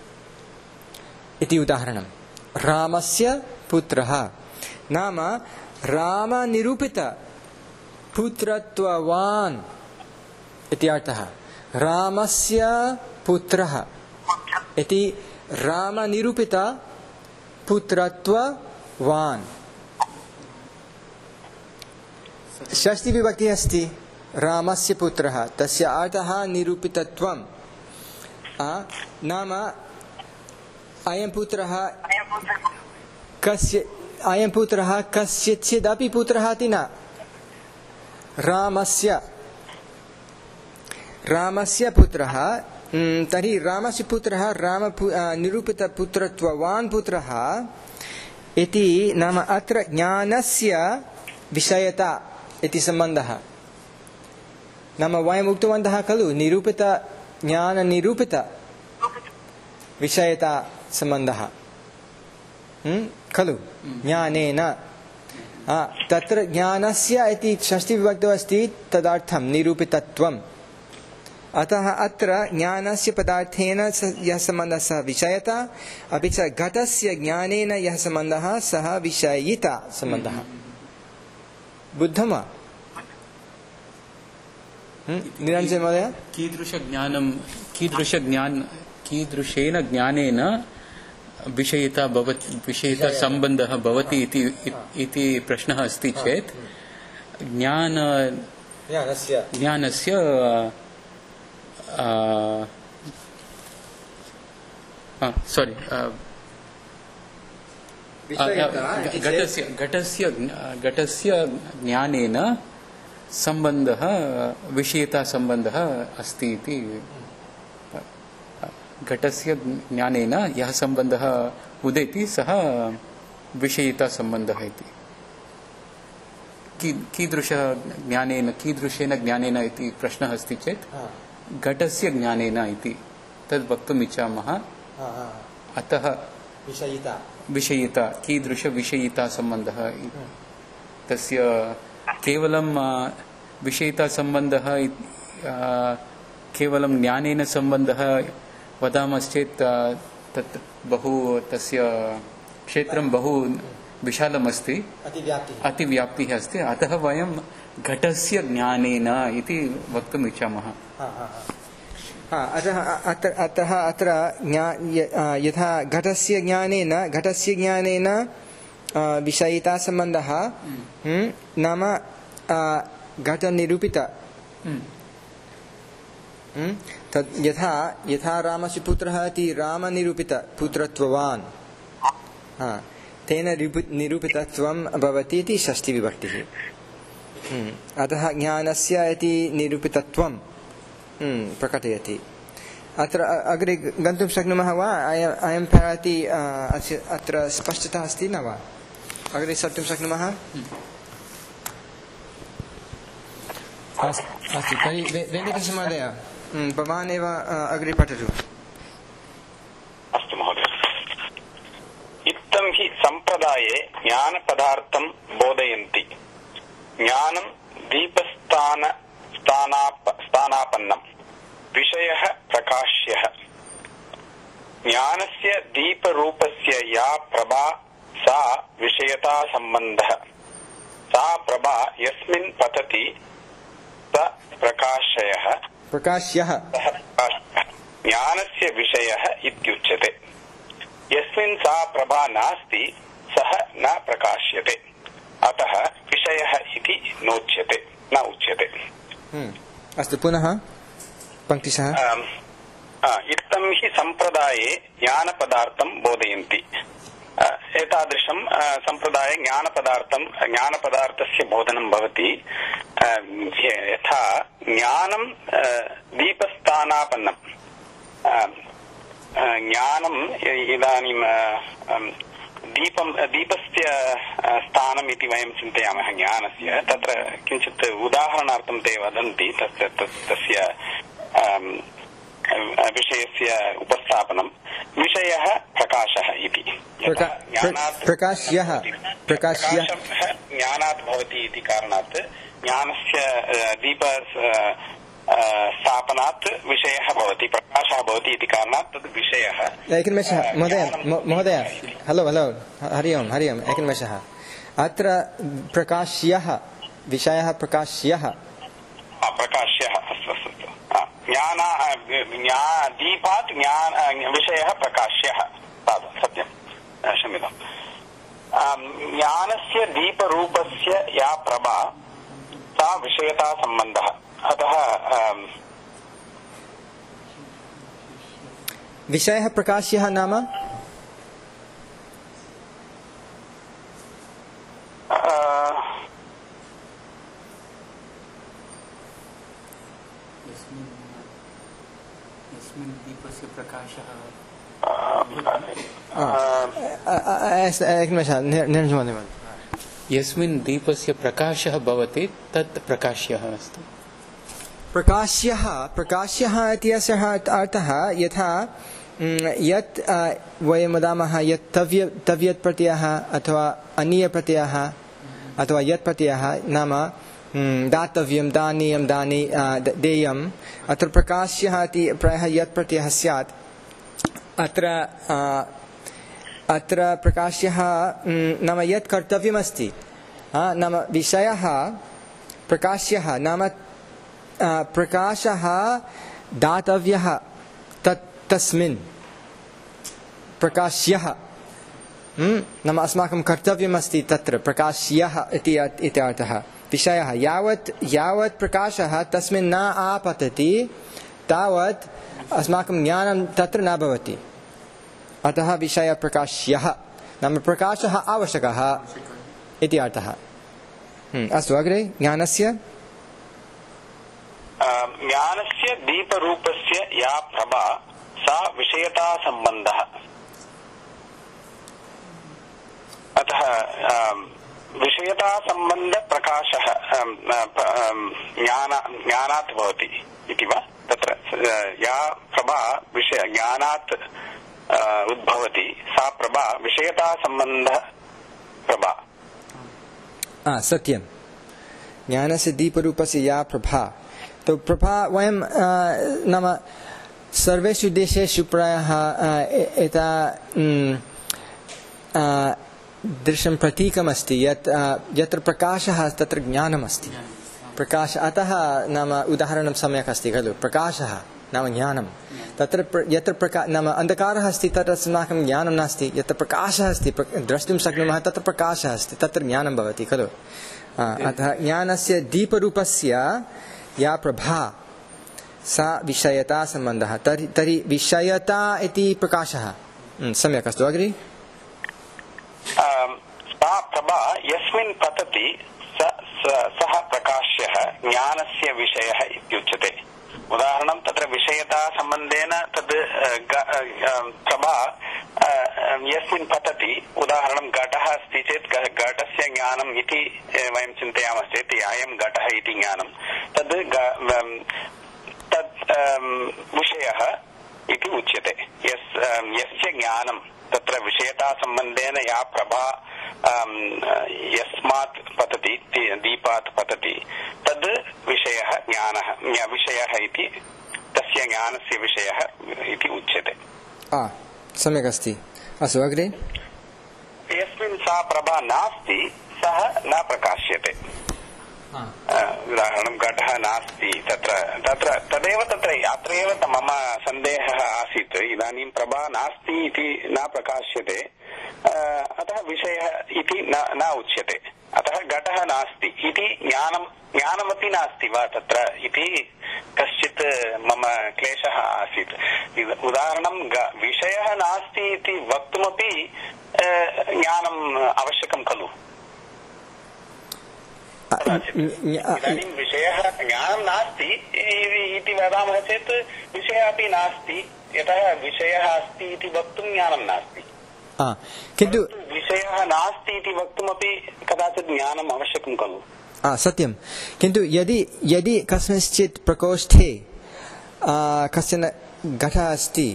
इति उदाहरणं रामस्य पुत्रः नाम रामनिरूपित पुत्रत्ववान् इति अर्थः रामस्य पुत्रः इति रामनिरूपित पुत्रत्ववान् षष्टिविभक्तिः अस्ति रामस्य पुत्रः तस्य अर्थः निरूपितत्वं नाम अयं पुत्रः कस्य अयं पुत्रः कस्यचिदपि पुत्रः इति न रामस्य रामस्य पुत्रः तर्हि रामस्य पुत्रः राम निरूपितपुत्रत्ववान् पुत्रः इति नाम अत्र ज्ञानस्य विषयता इति सम्बन्धः नाम वयम् उक्तवन्तः खलु निरूपित ज्ञाननिरूपित विषयता सम्बन्धः खलु ज्ञानेन तत्र ज्ञानस्य इति षष्टिविभक्तौ अस्ति तदर्थं निरूपितत्वम् अतः अत्र ज्ञानस्य पदार्थेन यः सम्बन्धः सः विषयता अपि च घटस्य ज्ञानेन यः सम्बन्धः सः विषयिता सम्बन्धः बुद्धं वा निरञ्जन महोदय
कीदृशज्ञानं कीदृशज्ञान कीदृशेन ज्ञानेन विषयिता भवति विषयिता सम्बन्धः भवति इति इति प्रश्नः अस्ति चेत् ज्ञान
ज्ञानस्य
ज्ञानस्य सोरि घटस्य घटस्य घटस्य ज्ञानेन सम्बन्धः विषयिता सम्बन्धः अस्ति इति घटस्य ज्ञानेन यः सम्बन्धः उदेति सः विषयिता सम्बन्धः इति की कीदृश ज्ञानेन कीदृशेन ज्ञानेन इति प्रश्नः अस्ति चेत् घटस्य ज्ञानेन इति तद् वक्तुम् इच्छामः अतः
विषयिता
विषयिता कीदृशविषयिता सम्बन्धः तस्य केवलं विषयिता सम्बन्धः केवलं ज्ञानेन सम्बन्धः वदामश्चेत् तत् बहु तस्य क्षेत्रं बहु विशालमस्ति अतिव्याप्तिः अस्ति अतः वयं घटस्य ज्ञानेन इति वक्तुम् इच्छामः
अतः अत्र अतः अत्र यथा घटस्य ज्ञानेन घटस्य ज्ञानेन विषयितासम्बन्धः नाम घटनिरूपित तद् यथा यथा रामस्य पुत्रः इति रामनिरूपितपुत्रत्ववान् तेन निरूपितत्वं भवति इति षष्ठीविभक्तिः अतः ज्ञानस्य इति निरूपितत्वं प्रकटयति अत्र अग्रे गन्तुं शक्नुमः वा अयं प्रति अत्र स्पष्टता अस्ति न वा अग्रे सर्तुं शक्नुमः अस्तु तर्हि वेङ्कटेशमहोदय भवान् एव अग्रे पठतु
अस्तु महोदय इत्थं हि सम्प्रदाये ज्ञानपदार्थं बोधयन्ति ज्ञानं दीपस्थान स्थानाप स्थानापन्नं विषयः प्रकाश्यः ज्ञानस्य दीपरूपस्य या प्रभा सा विषयता सम्बन्धः सा प्रभा यस्मिन् पतति स प्रकाशयः
प्रकाश्यः
ज्ञानस्य विषयः इत्युच्यते यस्मिन् सा प्रभा नास्ति सः न प्रकाश्यते अतः विषयः इति नोच्यते न उच्यते
अस्तु पुनः पङ्क्तिशः
इत्थं हि सम्प्रदाये ज्ञानपदार्थं बोधयन्ति एतादृशं सम्प्रदाये ज्ञानपदार्थं ज्ञानपदार्थस्य बोधनं भवति यथा ज्ञानं दीपस्थानापन्नं ज्ञानम् इदानीं दीपं दीपस्य स्थानम् इति वयं चिन्तयामः ज्ञानस्य तत्र किञ्चित् उदाहरणार्थं ते वदन्ति तस्य तस्य विषयस्य उपस्थापनं विषयः प्रकाशः इति
प्रकाश्यः प्रकाश्यः
ज्ञानात् भवति इति कारणात् ज्ञानस्य दीप स्थापनात् विषयः भवति प्रकाशः भवति इति कारणात् तद् विषयः
एकनिमेषः महोदय महोदय हलो हलो हरि ओम् हरि ओम् एकनिमेषः अत्र प्रकाश्यः विषयः प्रकाश्यः
प्रकाश्यः अस्तु अस्तु ज्ञान दीपात् ज्ञान विषयः प्रकाश्यः सत्यं क्षम्यताम् ज्ञानस्य दीपरूपस्य या प्रभा सा विषयता सम्बन्धः अतः
विषयः प्रकाश्यः नाम
यस्मिन् दीपस्य प्रकाशः भवति तत् प्रकाश्यः अस्ति
प्रकाश्यः प्रकाश्यः इत्यस्य अर्थः यथा यत् वयं वदामः यत् तव्य तव्यत् प्रत्ययः अथवा अन्यप्रत्ययः अथवा यत् प्रत्ययः नाम दातव्यं दानीयं दानी देयम् अत्र प्रकाश्यः इति प्रायः यत् प्रत्ययः स्यात् अत्र अत्र प्रकाश्यः नाम यत् कर्तव्यमस्ति नाम विषयः प्रकाश्यः नाम प्रकाशः दातव्यः तत् तस्मिन् प्रकाश्यः नाम अस्माकं कर्तव्यमस्ति तत्र प्रकाश्यः इति अर्थः विषयः यावत् यावत् प्रकाशः तस्मिन् न आपतति तावत् अस्माकं ज्ञानं तत्र न भवति अतः विषयः प्रकाश्यः नाम प्रकाशः आवश्यकः इति अर्थः अस्तु अग्रे ज्ञानस्य
ज्ञानस्य दीपरूपस्य या प्रभा सा विषयता सम्बन्धः अतः विषयता सम्बन्ध प्रकाशः ज्ञान ज्ञानात् भवति इति वा तत्र या प्रभा विषय ज्ञानात् उद्भवति सा प्रभा विषयता संबंध प्रभा।
सत्यं ज्ञानस्य दीपरूपस्य या प्रभा, तो प्रभा वयं नाम सर्वेषु देशेषु प्रायः एता दृश्यं प्रतीकमस्ति यत् यत्र प्रकाशः तत्र ज्ञानमस्ति। प्रकाश अतः नाम उदाहरणं सम्यक् अस्ति खलु, प्रकाशः नाम ज्ञानं, तत्र यत्र प्रका नाम अन्धकारः अस्ति तत्र अस्माकं ज्ञानं नास्ति, यत्र प्रकाशः अस्ति द्रष्टुं शक्नुमः तत्र प्रकाशः अस्ति, तत्र ज्ञानं भवति खलु। अतः ज्ञानस्य दीपरूपस्य या प्रभा सा विषयता सम्बन्धः। तर्हि तर्हि विषयता इति प्रकाशः। सम्यक् अस्तु, अग्रे।
सा प्रभा यस्मिन् पतति सः प्रकाश्यः ज्ञानस्य विषयः इत्युच्यते। उदाहरणं तत्र विषयता सम्बन्धेन तद् प्रभा यस्मिन् पतति, उदाहरणं घटः अस्ति चेत् घटस्य ज्ञानम् इति वयं चिन्तयामश्चेत् अयं घटः इति ज्ञानं तद् तद् विषयः इति उच्यते। यस् यस्य ज्ञानं तत्र विषयता सम्बन्धेन या प्रभा यस्मात् पतति दीपात् पतति तद् विषयः ज्ञानः विषयः इति तस्य ज्ञानस्य विषयः इति उच्यते।
सम्यक् अस्ति, अस्तु अग्रे।
यस्मिन् सा प्रभा नास्ति सः न प्रकाश्यते। उदाहरणं घटः नास्ति तत्र तत्र तदेव तत्र अत्रैव मम सन्देहः आसीत्। इदानीं प्रभा नास्ति इति न प्रकाश्यते, अतः विषयः इति न न उच्यते। अतः घटः नास्ति इति ज्ञानं ज्ञानमपि नास्ति वा तत्र इति कश्चित् मम क्लेशः आसीत्। उदाहरणं विषयः नास्ति इति वक्तुमपि ज्ञानम् आवश्यकं खलु। इदानीं विषयः ज्ञानं नास्ति इति वदामः चेत् विषयः अपि नास्ति, यतः विषयः अस्ति इति वक्तुं ज्ञानं नास्ति।
किन्तु
विषयः नास्ति इति वक्तुमपि कदाचित् ज्ञानम् आवश्यकं खलु।
सत्यं, किन्तु यदि यदि कस्मिंश्चित् प्रकोष्ठे कश्चन घटः अस्ति,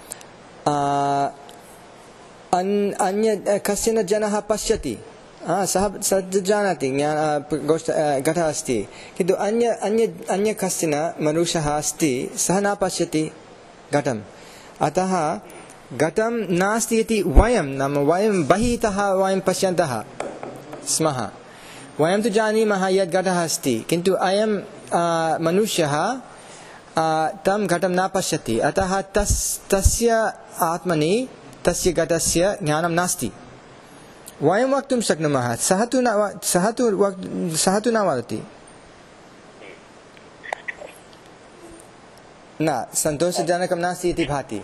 अन्य कश्चन जनः पश्यति, सः सः जानाति घटः अस्ति, किन्तु अन्य अन्य अन्य कश्चन मनुष्यः अस्ति, सः न पश्यति घटम्। अतः घटं नास्ति इति वयं नाम वयं बहितः वयं पश्यन्तः स्मः, वयं तु जानीमः यत् घटः अस्ति, किन्तु अयं मनुष्यः तं घटं न पश्यति। अतः तस् तस्य आत्मनि तस्य घटस्य ज्ञानं नास्ति। वयं वक्तुं शक्नुमः, सः तु न सः तु सः तु न वदति। न सन्तोषजनकं नास्ति इति भाति।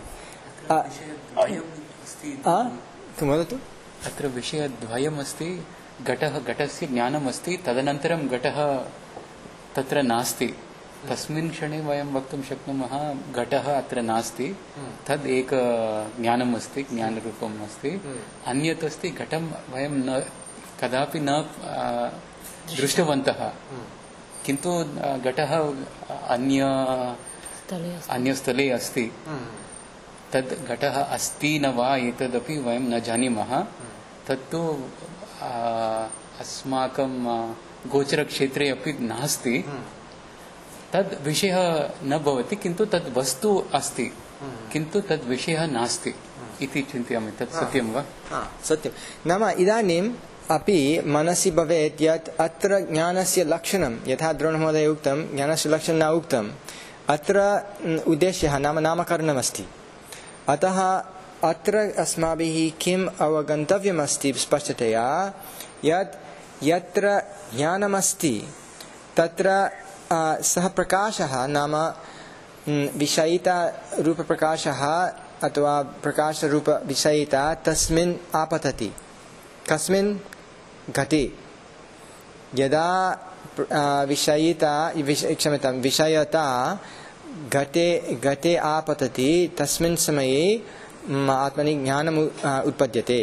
वदतु।
अत्र विषयद्वयमस्ति। घटः घटस्य ज्ञानमस्ति, तदनन्तरं घटः तत्र नास्ति। तस्मिन् क्षणे वयं वक्तुं शक्नुमः घटः अत्र नास्ति, तद् एक ज्ञानम् अस्ति, ज्ञानरूपम् अस्ति। अन्यत् अस्ति घटं वयं न कदापि न दृष्टवन्तः, किन्तु घटः अन्य अन्यस्थले अस्ति। तद् घटः अस्ति न वा एतदपि वयं न जानीमः। तत्तु अस्माकं गोचरक्षेत्रे अपि नास्ति। तद् विषयः न भवति, किन्तु तद् वस्तु अस्ति, किन्तु तद् विषयः नास्ति इति चिन्तयामि। तत् सत्यं वा?
सत्यं। नाम इदानीम् अपि मनसि भवेत् यत् अत्र ज्ञानस्य लक्षणं, यथा द्रोणमहोदय उक्तं, ज्ञानस्य लक्षणं न उक्तम्। अत्र उद्देश्यः नाम नामकरणमस्ति। अतः अत्र अस्माभिः किम् अवगन्तव्यमस्ति स्पष्टतया यत् यत्र ज्ञानमस्ति तत्र सः प्रकाशः नाम विषयिता रूपप्रकाशः अथवा प्रकाशरूपविषयिता तस्मिन् आपतति। कस्मिन् घटे यदा विषयिता क्षम्यतां विषयता घटे घटे आपतति तस्मिन् समये आत्मनि ज्ञानम् उत्पद्यते।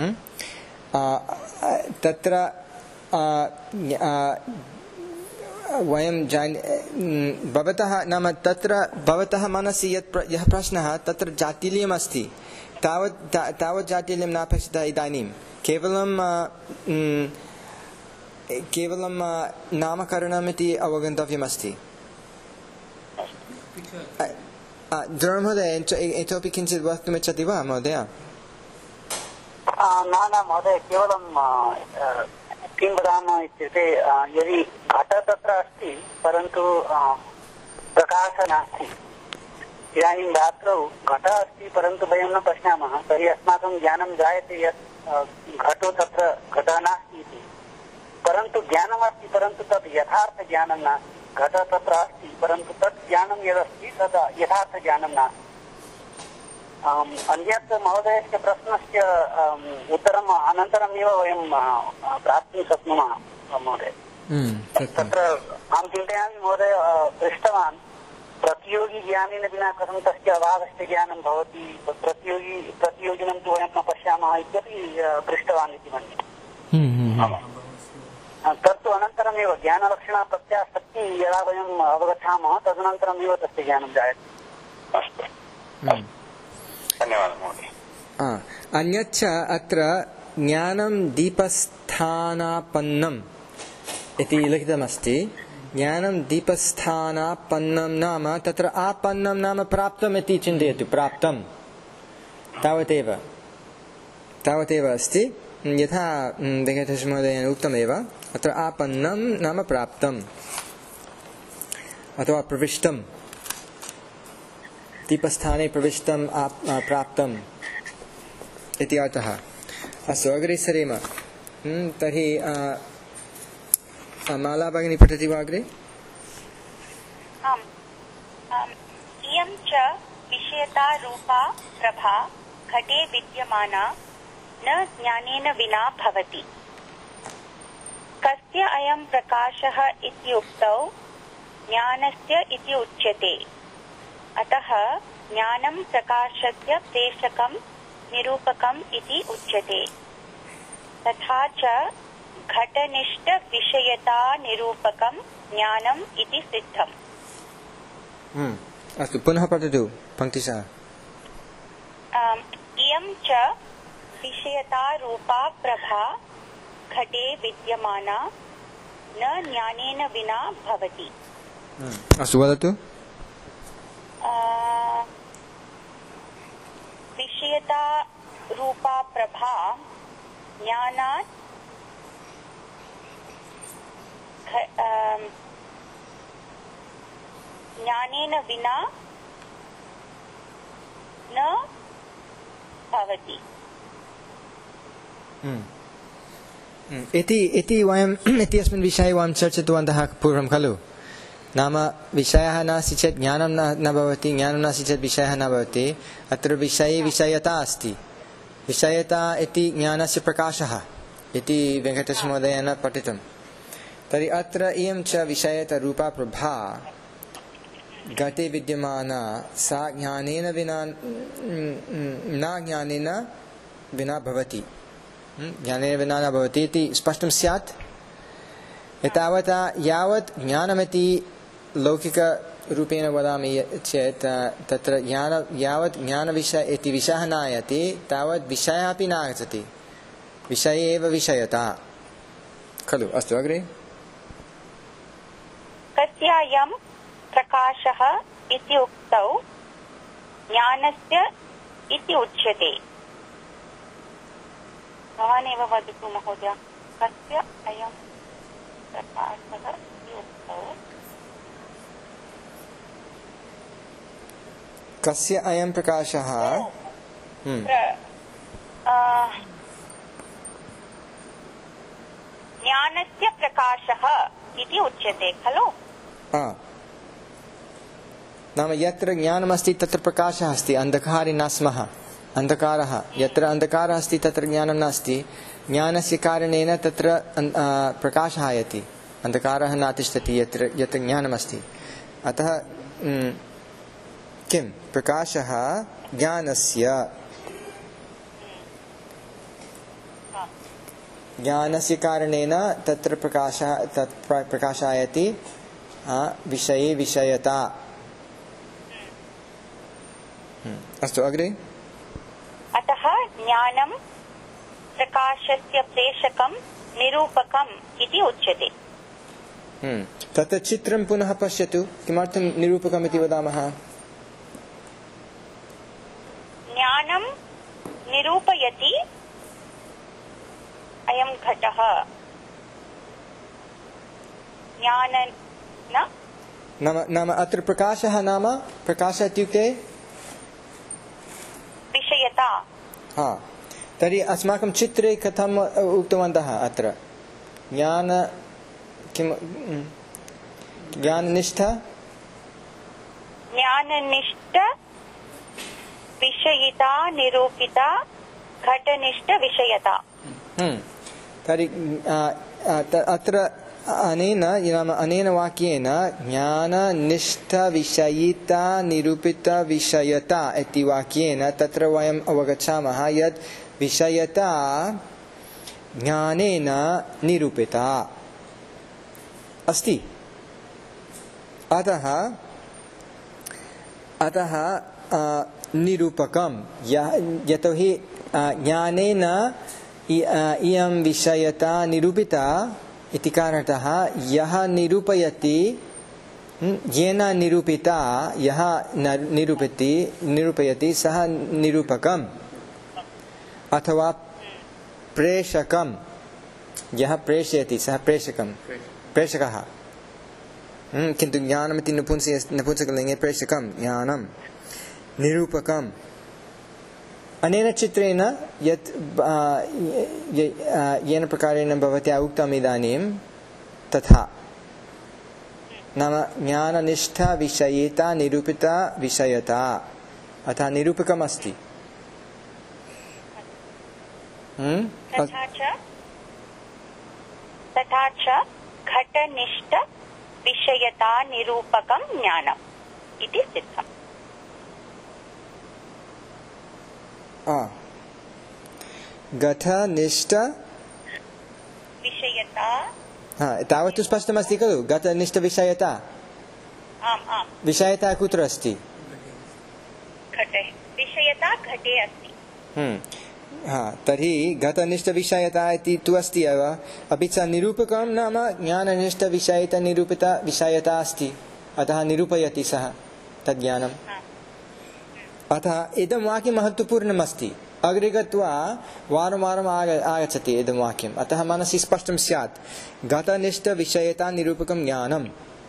तत्र वयं जान भवतः नाम तत्र भवतः मनसि यत् यः प्रश्नः तत्र जाटिल्यम् अस्ति तावत् तावत् जाटिल्यं नापेक्षितः इदानीं केवलं केवलं नामकरणमिति अवगन्तव्यमस्ति। महोदय इतोपि किञ्चित् वक्तुमिच्छति वा महोदय?
न न महोदय केवलं किं वदामः इत्युक्ते यदि घट तत्र अस्ति परन्तु प्रकाशः नास्ति, इदानीं रात्रौ घटः अस्ति परन्तु वयं न पश्यामः, तर्हि अस्माकं ज्ञानं जायते यत् घटो तत्र घटः नास्ति इति, परन्तु ज्ञानमस्ति परन्तु तत् यथार्थज्ञानं नास्ति। घटः तत्र अस्ति परन्तु तत् ज्ञानं यदस्ति तद् यथार्थज्ञानं नास्ति। अन्यत् महोदयस्य प्रश्नस्य उत्तरम् अनन्तरमेव वयं प्राप्तुं शक्नुमः महोदय। तत्र अहं चिन्तयामि महोदय पृष्टवान् प्रतियोगिज्ञानेन विना कथं तस्य अभावस्य ज्ञानं भवति, प्रतियोगी प्रतियोगिनं तु वयं न पश्यामः इत्यपि पृष्टवान् इति मन्ये। तत्तु अनन्तरमेव ज्ञानलक्षणप्रत्यासक्ति यदा वयम् अवगच्छामः तदनन्तरमेव तस्य ज्ञानं जायते।
अस्तु, धन्यवादः महोदय।
अन्यच्च अत्र ज्ञानं दीपस्थानापन्नम् इति लिखितमस्ति। ज्ञानं दीपस्थानापन्नं नाम तत्र आपन्नं नाम प्राप्तम् इति चिन्तयतु, प्राप्तं तावदेव तावदेव अस्ति। यथा वेङ्कटेशमहोदयेन उक्तमेव अत्र आपन्नं नाम प्राप्तम् अथवा प्रविष्टं, दीपस्थाने प्रविष्टम् प्राप्तम् इति अर्थः। अस्तु अग्रे सरेम। तर्हि माला भगिनी पठति वा अग्रे?
आम्, इयं च विषयता रूपा प्रभा घटे विद्यमाना न ज्ञानेन विना भवति। कस्य अयं प्रकाशः इत्युक्तौ ज्ञानस्य इति उच्यते। अतः ज्ञानं प्रकाशस्य प्रेषकं निरूपकम् इति उच्यते। तथा च घटनिष्ठ विषयता निरूपकं ज्ञानम् इति सिद्धम्।
अस्तु पुनः पठतु पङ्क्तिशः।
इयं च विषयता रूपा प्रभा घटे विद्यमाना न ज्ञानेन विना भवति।
अस्तु वदतु।
विषयता रूपा प्रभा ज्ञानात् ज्ञानेन विना न भवति।
इति इति वयम् इत्यस्मिन् विषये वयं चर्चितवन्तः पूर्वं खलु। नाम विषयः नास्ति चेत् ज्ञानं न न भवति, ज्ञानं नास्ति चेत् विषयः न भवति। अत्र विषये विषयता अस्ति। विषयता इति ज्ञानस्य प्रकाशः इति वेङ्कटेशमहोदयेन पठितं। तर्हि अत्र इयं च विषयतरूपा प्रभा घटे विद्यमाना सा ज्ञानेन विना न ज्ञानेन विना भवति, ज्ञानेन विना न भवति इति स्पष्टं स्यात्। एतावता यावत् ज्ञानमिति लौकिकरूपेण वदामि चेत् तत्र ज्ञान यावत् ज्ञानविषय इति विषयः नायति तावत् विषयः अपि नागच्छति, विषये एव विषयता खलु। अस्तु अग्रे।
कस्यायं प्रकाशः इति उक्तौ ज्ञानस्य इति उच्यते। भवानेव वदतु महोदय, कस्य अयं प्रकाशः इति उक्तौ
कस्य अयं प्रकाशः
ज्ञानस्य प्रकाशः इति उच्यते खलु।
नाम यत्र ज्ञानमस्ति तत्र प्रकाशः अस्ति, अन्धकारे न स्मः। अन्धकारः यत्र अन्धकारः अस्ति तत्र ज्ञानं नास्ति, ज्ञानस्य कारणेन तत्र प्रकाशः आयाति, अन्धकारः न तिष्ठति यत्र यत्र ज्ञानमस्ति। अतः किं प्रकाशः ज्ञानस्य ज्ञानस्य कारणेन तत्र प्रकाशः तत् प्रकाशः आयाति, विषये विषयता। अस्तु अग्रे।
अतः ज्ञानं प्रकाशस्य प्रेषकं निरूपकम् इति उच्यते।
तत्र चित्रं पुनः पश्यतु, किमर्थं निरूपकम् इति वदामः?
ज्ञानं निरूपयति अयं घटः। ज्ञान न
नाम नाम अत्र प्रकाशः नाम प्रकाशः इत्युक्ते
विषयता।
हा, तर्हि अस्माकं चित्रे कथम् उक्तवन्तः अत्र ज्ञान किं ज्ञाननिष्ठ
ज्ञाननिष्ठ विषयिता निरूपिता घटनिष्ठ विषयता।
तर्हि अत्र अनेन नाम अनेन वाक्येन ज्ञाननिष्ठविषयिता निरूपितविषयता इति वाक्येन तत्र वयम् अवगच्छामः यत् विषयता ज्ञानेन निरूपिता अस्ति। अतः अतः निरूपकं यतोहि ज्ञानेन इयं विषयता निरूपिता इति कारणतः यः निरूपयति येन निरूपिता यः निरूपति निरूपयति सः निरूपकम् अथवा प्रेषकं यः प्रेषयति सः प्रेषकं प्रेषकः। किन्तु ज्ञानमिति नपुंसि नपुंसकलिङ्गे प्रेषकं ज्ञानं निरूपकम्। अनेन चित्रेण यत् येन प्रकारेण भवत्या उक्तम् इदानीं तथा नाम ज्ञाननिष्ठा विषयिता निरूपिता विषयता अतः निरूपकम् अस्ति।
तथा च तथा च घटनिष्ठ विषयता निरूपकं ज्ञानम् इति सिद्धम्।
घटनिष्ठ
विषयता
तावत् स्पष्टमस्ति खलु? घटनिष्ठविषयता विषयता कुत्र अस्ति?
घटे विषयता घटे अस्ति।
हा, तर्हि घटनिष्ठविषयता इति तु अस्ति एव, अपि च निरूपकं नाम ज्ञाननिष्ठविषयता निरूपिता विषयता अस्ति, अतः निरूपयति सः तज्ज्ञानम्। अतः इदं वाक्यं महत्त्वपूर्णम् अस्ति, अग्रे गत्वा वारं वारम् आग आगच्छति इदं वाक्यम्, अतः मनसि स्पष्टं स्यात् घटनिष्ठविषयता निरूपकं ज्ञानम्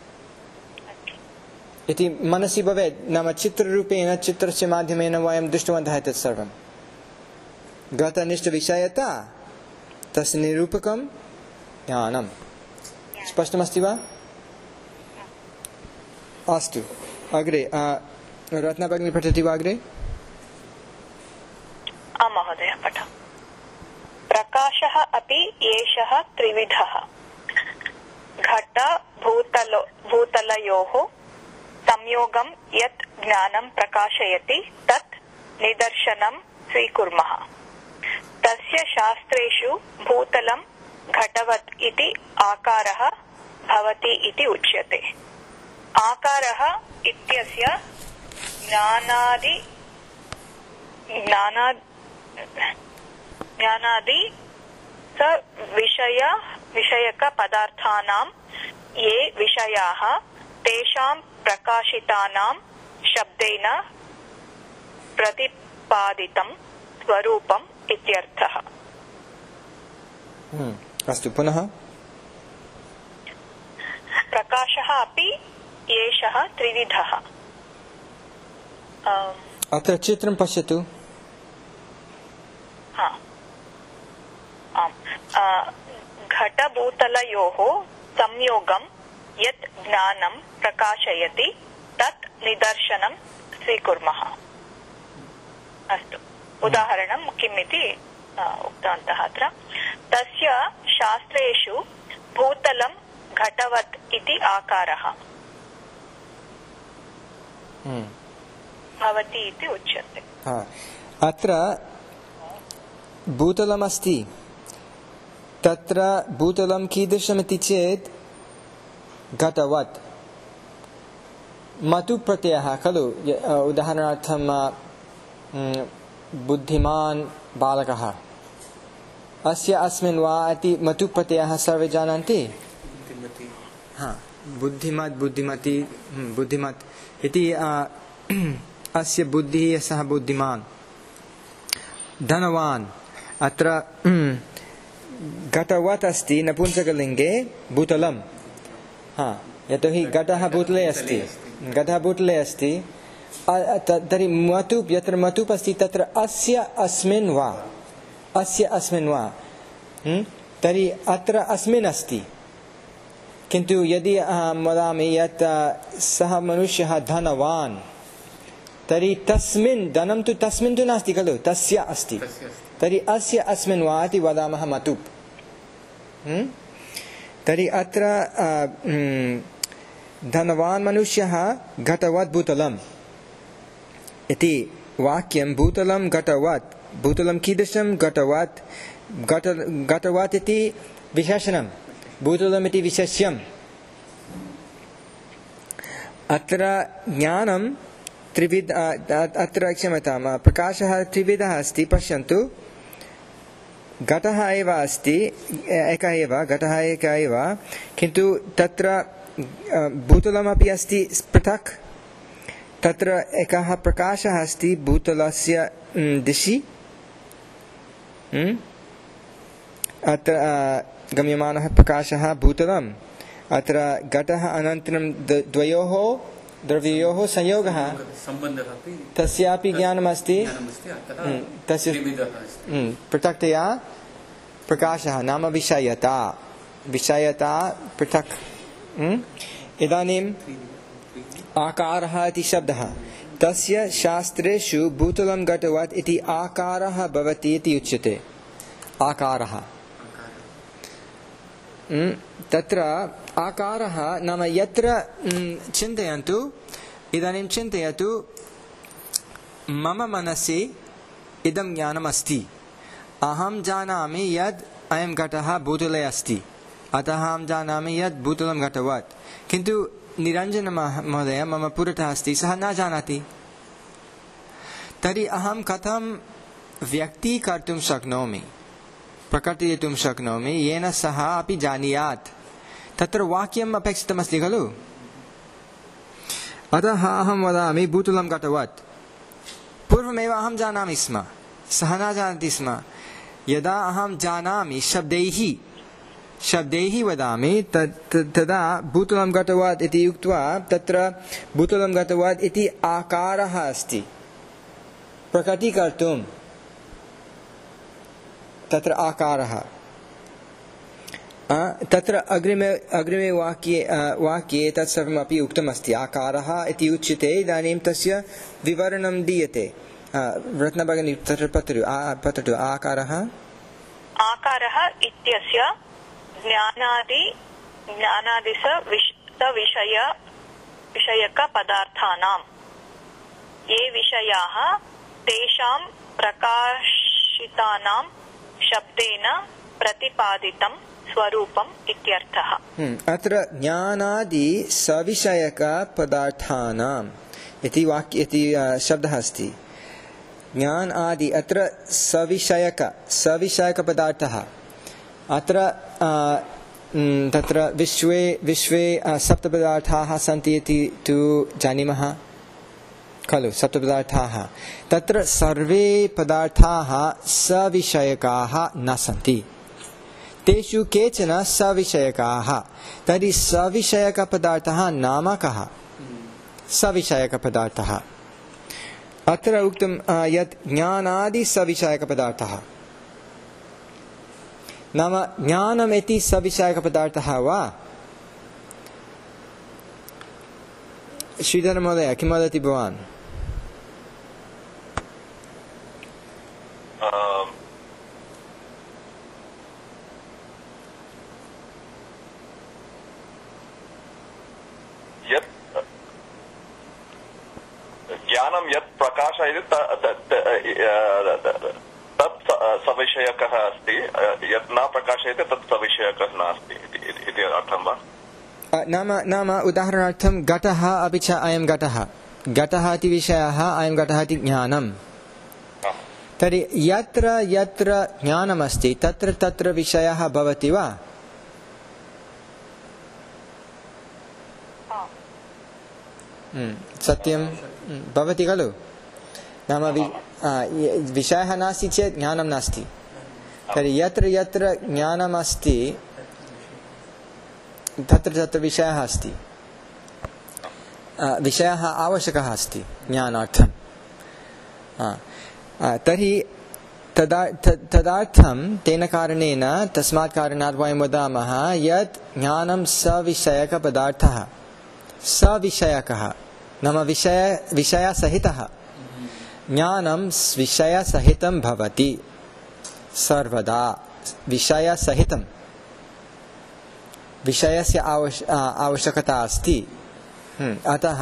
इति मनसि भवेत्। नाम चित्ररूपेण चित्रस्य माध्यमेन वयं दृष्टवन्तः एतत् सर्वं। घटनिष्ठविषयता तस्य निरूपकं ज्ञानं। स्पष्टमस्ति वा? अस्तु अग्रे रत्ना भगिनी पठति वा अग्रे?
आं महोदय पठ। प्रकाशः अपि एषः त्रिविधः। घट भूतलो भूतलयोः संयोगं यत् ज्ञानं प्रकाशयति तत् निदर्शनं स्वीकुर्मः। तस्य शास्त्रेषु भूतलं घटवत् इति आकारः भवति इति उच्यते। आकारः इत्यस्य ज्ञानादि ज्ञाना ज्ञानादि स विषय विषयक पदार्थानां ये विषयाः तेषां प्रकाशितानां शब्देन प्रतिपादितं स्वरूपम् इत्यर्थः।
अस्तु पुनः।
प्रकाशः अपि एषः त्रिविधः।
अत्र चित्रं पश्यतु।
हा आम्। घटभूतलयोः संयोगं यत् ज्ञानं प्रकाशयति तत् निदर्शनं स्वीकुर्मः। अस्तु उदाहरणं किम् इति उक्तवन्तः अत्र। तस्य शास्त्रेषु भूतलं घटवत् इति आकारः भवति इति उच्यते।
अत्र भूतलमस्ति, तत्र भूतलं कीदृशमिति चेत् घटवत्। मतु प्रत्ययः खलु उदाहरणार्थं बुद्धिमान् बालकः अस्य अस्मिन् वा इति मतु प्रत्ययः सर्वे जानन्ति हा बुद्धिमत् बुद्धिमती बुद्धिमत् इति अस्य बुद्धिः सः बुद्धिमान् धनवान् अत्र घटवत् अस्ति नपुंसकलिङ्गे भूतलं हा यतोहि घटः भूतले अस्ति घटः भूतले अस्ति तर्हि मतुप् यत्र मतुप् अस्ति तत्र अस्य अस्मिन् वा अस्य अस्मिन् वा तर्हि अत्र अस्मिन् अस्ति किन्तु यदि अहं वदामि यत् सः मनुष्यः धनवान् तर्हि तस्मिन् धनं तु तस्मिन् तु नास्ति खलु तस्य अस्ति तर्हि अस्य अस्मिन् वा इति वदामः मतुप् तर्हि अत्र धनवान् मनुष्यः घटवत् भूतलम् इति वाक्यं भूतलं घटवत् भूतलं कीदृशं घटवत् घट घटवत् इति विशेषणं भूतलम् इति विशेष्यम् अत्र ज्ञानं त्रिविध अत्र क्षम्यतां प्रकाशः त्रिविधः अस्ति पश्यन्तु घटः एव अस्ति एकः एव घटः एकः एव किन्तु तत्र भूतलमपि अस्ति पृथक् तत्र एकः प्रकाशः अस्ति भूतलस्य दिशि अत्र गम्यमानः प्रकाशः भूतलम् अत्र घटः अनन्तरं द्वयोः द्रव्ययोः संयोगः तस्यापि ज्ञानमस्ति तस्य पृथक्तया प्रकाशः नाम विषयता विषयता पृथक् इदानीम् आकारः इति शब्दः तस्य शास्त्रेषु भूतलं घटवत् इति आकारः भवति इति उच्यते आकारः तत्र आकारः नाम यत्र चिन्तयन्तु इदानीं चिन्तयतु मम मनसि इदं ज्ञानम् अस्ति अहं जानामि यद् अयं घटः भूतले अस्ति अतः अहं जानामि यद् भूतलं घटवत् किन्तु निरञ्जन महोदय मम पुरतः अस्ति सः न जानाति तर्हि अहं कथं व्यक्तीकर्तुं शक्नोमि प्रकटयितुं शक्नोमि येन सः अपि जानीयात् तत्र वाक्यम् अपेक्षितमस्ति खलु अतः अहं वदामि भूतलं घटवत् पूर्वमेव अहं जानामि स्म सः न जानाति स्म यदा अहं जानामि शब्दैः शब्दैः वदामि तदा भूतलं घटवत् इति उक्त्वा तत्र भूतलं घटवत् इति आकारः अस्ति प्रकटीकर्तुं तत्र आकारः तत्र अग्रिमे अग्रिमे वाक्ये वाक्ये तत्सर्वमपि उक्तमस्ति आकारः इति उच्यते इदानीं तस्य विवरणं दीयते रत्नभगिनी तत्र पठतु पठतु आकारः
आकारः इत्यस्य ज्ञानादि ज्ञानादिस विषय विषयकपदार्थानां ये विषयाः तेषां प्रकाशितानां शब्देन प्रतिपादितं स्वरूपम् इत्यर्थः
अत्र ज्ञानादि सविषयकपदार्थानाम् इति वाक्य इति शब्दः अस्ति ज्ञान आदि अत्र सविषयक सविषयकपदार्थः अत्र तत्र विश्वे विश्वे सप्तपदार्थाः सन्ति इति तु जानीमः खलु सप्तपदार्थाः तत्र सर्वे पदार्थाः सविषयकाः न सन्ति तेषु केचन सविषयकाः तर्हि सविषयकपदार्थः नाम कः सविषयकपदार्थः अत्र उक्तं यत् ज्ञानादि सविषयकपदार्थः नाम ज्ञानम् इति सविषयकपदार्थः वा श्रीधर महोदय किं वदति भवान्
ज्ञानं यत् प्रकाशयति तत् सविषयकः अस्ति यत् न प्रकाशयति तत् सविषयकः नास्ति इति अर्थं वा
नाम नाम उदाहरणार्थं घटः अपि च अयं घटः घटः इति विषयः अयं घटः इति ज्ञानं तर्हि यत्र यत्र ज्ञानमस्ति तत्र तत्र विषयः भवति वा सत्यं भवति खलु नाम विषयः नास्ति चेत् ज्ञानं नास्ति तर्हि यत्र यत्र ज्ञानमस्ति तत्र तत्र विषयः अस्ति विषयः आवश्यकः अस्ति ज्ञानार्थं तर्हि तदा तदर्थं तेन कारणेन तस्मात् कारणात् वयं वदामः यत् ज्ञानं सविषयकपदार्थः सविषयकः नाम विषय विषयसहितः ज्ञानं विषयसहितं भवति सर्वदा विषयसहितं विषयस्य आवश्यकता अस्ति अतः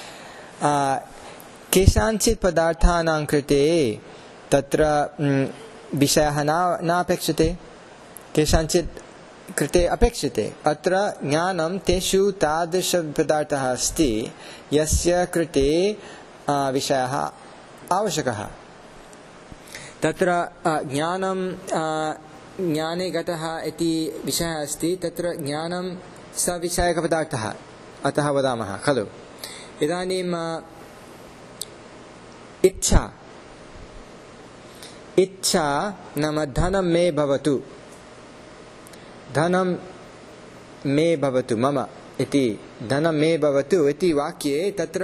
केषाञ्चित् पदार्थानां कृते तत्र विषयः न नापेक्षते केषाञ्चित् कृते अपेक्षते अत्र ज्ञानं तेषु तादृशपदार्थः अस्ति यस्य कृते विषयः आवश्यकः तत्र ज्ञानं ज्ञाने घटः इति विषयः अस्ति तत्र ज्ञानं सविषयकपदार्थः अतः वदामः खलु इदानीं इच्छा इच्छा नाम धनं मे भवतु धनं मे भवतु मम इति धनं मे भवतु इति वाक्ये तत्र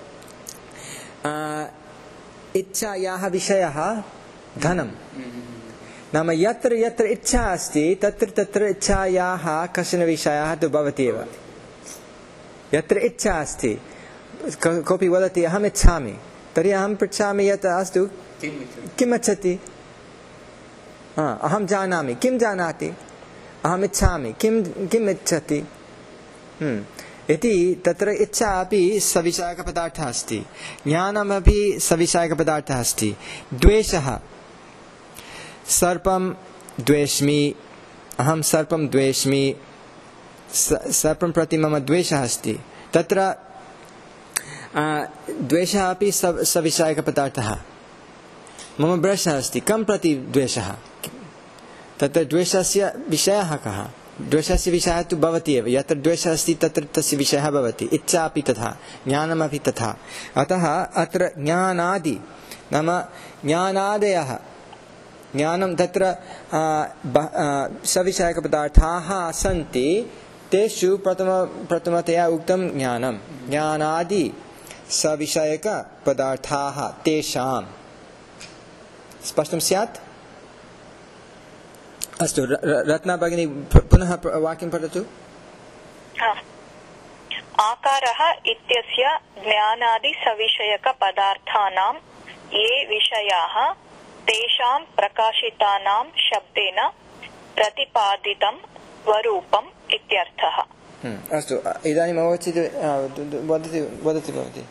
इच्छायाः विषयः धनं नाम यत्र यत्र इच्छा अस्ति तत्र तत्र इच्छायाः कश्चन विषयः तु भवति एव यत्र इच्छा अस्ति कोऽपि वदति अहम् इच्छामि तर्हि अहं पृच्छामि यत् अस्तु किम् इच्छति अहं जानामि किं जानाति अहम् इच्छामि किं किम् इच्छति इति तत्र इच्छा अपि सविषयकपदार्थः अस्ति ज्ञानमपि सविषयकपदार्थः अस्ति द्वेषः सर्पं द्वेष्मि अहं सर्पं द्वेष्मि सर्पं प्रति मम द्वेषः अस्ति तत्र द्वेषः अपि सविषयकपदार्थः मम द्वेषः अस्ति कं प्रति द्वेषः तत्र द्वेषस्य विषयः कः द्वेषस्य विषयः तु भवति एव यत्र द्वेषः अस्ति तत्र तस्य विषयः भवति इच्छा अपि तथा ज्ञानमपि तथा अतः अत्र ज्ञानादि नाम ज्ञानादयः ज्ञानं तत्र सविषयकपदार्थाः सन्ति तेषु प्रथम प्रथमतया उक्तं ज्ञानं ज्ञानादि सविषयकपदार्थाः तेषां स्पष्टं स्यात् अस्तु रत्ना भगिनी पुनः वाक्यं पठतु
आकारः इत्यस्य ज्ञानादि सविषयकपदार्थानां ये विषयाः तेषां प्रकाशितानां शब्देन प्रतिपादितं स्वरूपम् इत्यर्थः
अस्तु इदानीम् अवचित् वदति वदति भवती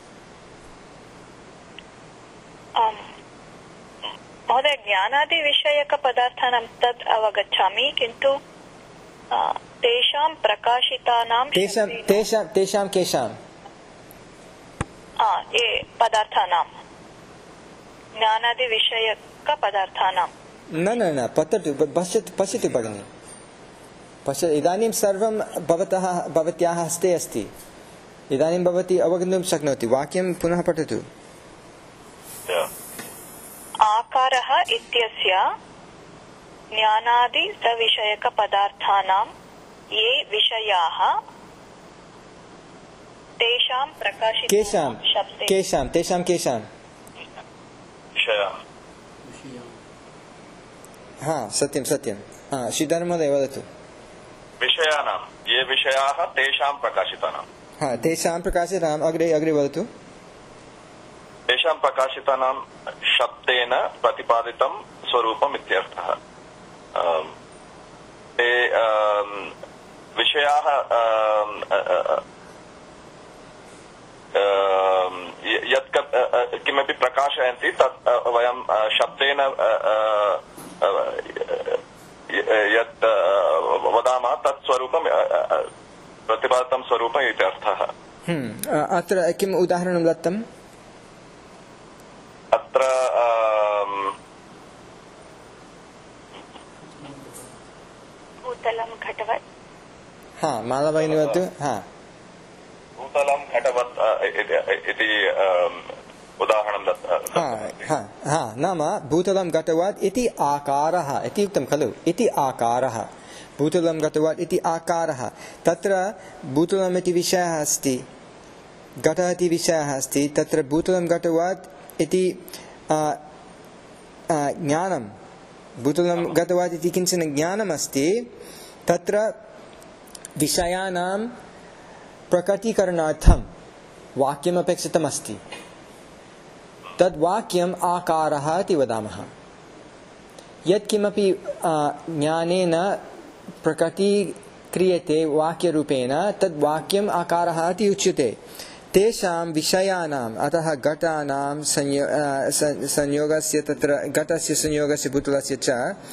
महोदय ज्ञानादिविषयकपदार्थानां तद् अवगच्छामि किन्तु तेषां प्रकाशितानां
तेषां तेषां तेषां केषां
ये पदार्थानां ज्ञानादिविषयकपदार्थानां
न न न पततु पश्यतु पश्यतु भगिनि पश्य इदानीं सर्वं भवतः भवत्याः हस्ते अस्ति इदानीं भवती अवगन्तुं शक्नोति वाक्यं पुनः पठतु
आकारः इत्यस्य ज्ञानादि सविषयकपदार्थानां ये विषयाः तेषां प्रकाशितानां
केषां केषां तेषां केषां हा सत्यं सत्यं श्रीधर महोदय वदतु
विषयाणां ये विषयाः तेषां प्रकाशितानां
हा तेषां प्रकाशितानाम् अग्रे अग्रे वदतु
तेषां प्रकाशितानां शब्देन प्रतिपादितं स्वरूपम् इत्यर्थः ते विषयाः यत् किमपि प्रकाशयन्ति तत् वयं शब्देन यत् वदामः तत् स्वरूपं प्रतिपादितं स्वरूपम् इति अर्थः।
अत्र किम् उदाहरणं दत्तम्?
अत्र
भूतलं घटवत्।
हा मालभगिनी वदतु। हा
भूतलं घटवत् इति उदाहरणं दत्तम्।
नाम भूतलं घटवत् इति आकारः इति उक्तं खलु। इति आकारः भूतलं घटवत् इति आकारः। तत्र भूतलम् इति विषयः अस्ति, घटः इति विषयः अस्ति। तत्र भूतलं घटवत् इति ज्ञानं, भूतलं घटवत् इति किञ्चन ज्ञानमस्ति। तत्र विषयाणां प्रकटीकरणार्थं वाक्यम् अपेक्षितमस्ति। तद् वाक्यम् आकारः इति वदामः। यत्किमपि ज्ञानेन प्रकटीक्रियते वाक्यरूपेण तद् वाक्यम् आकारः इति उच्यते। तेषां विषयाणाम्, अतः घटानां संयो संयोगस्य, तत्र घटस्य संयोगस्य भूतलस्य च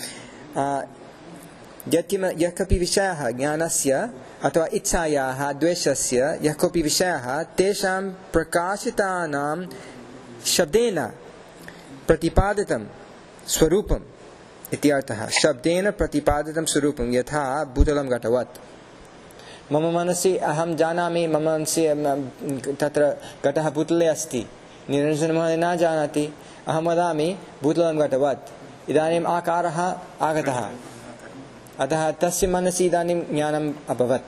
यत्किम यः कपि विषयः ज्ञानस्य अथवा इच्छायाः द्वेषस्य यः कोऽपि विषयः, तेषां प्रकाशितानां शब्देन प्रतिपादितं स्वरूपम् इति अर्थः। शब्देन प्रतिपादितं स्वरूपं यथा भूतलं घटवत्। मम मनसि अहं जानामि, मम मनसि तत्र घटः भूतले अस्ति, निरञ्जनमहोदय न जानाति। अहं वदामि भूतलं घटवत्, इदानीम् आकारः आगतः, अतः तस्य मनसि इदानीं ज्ञानम् अभवत्।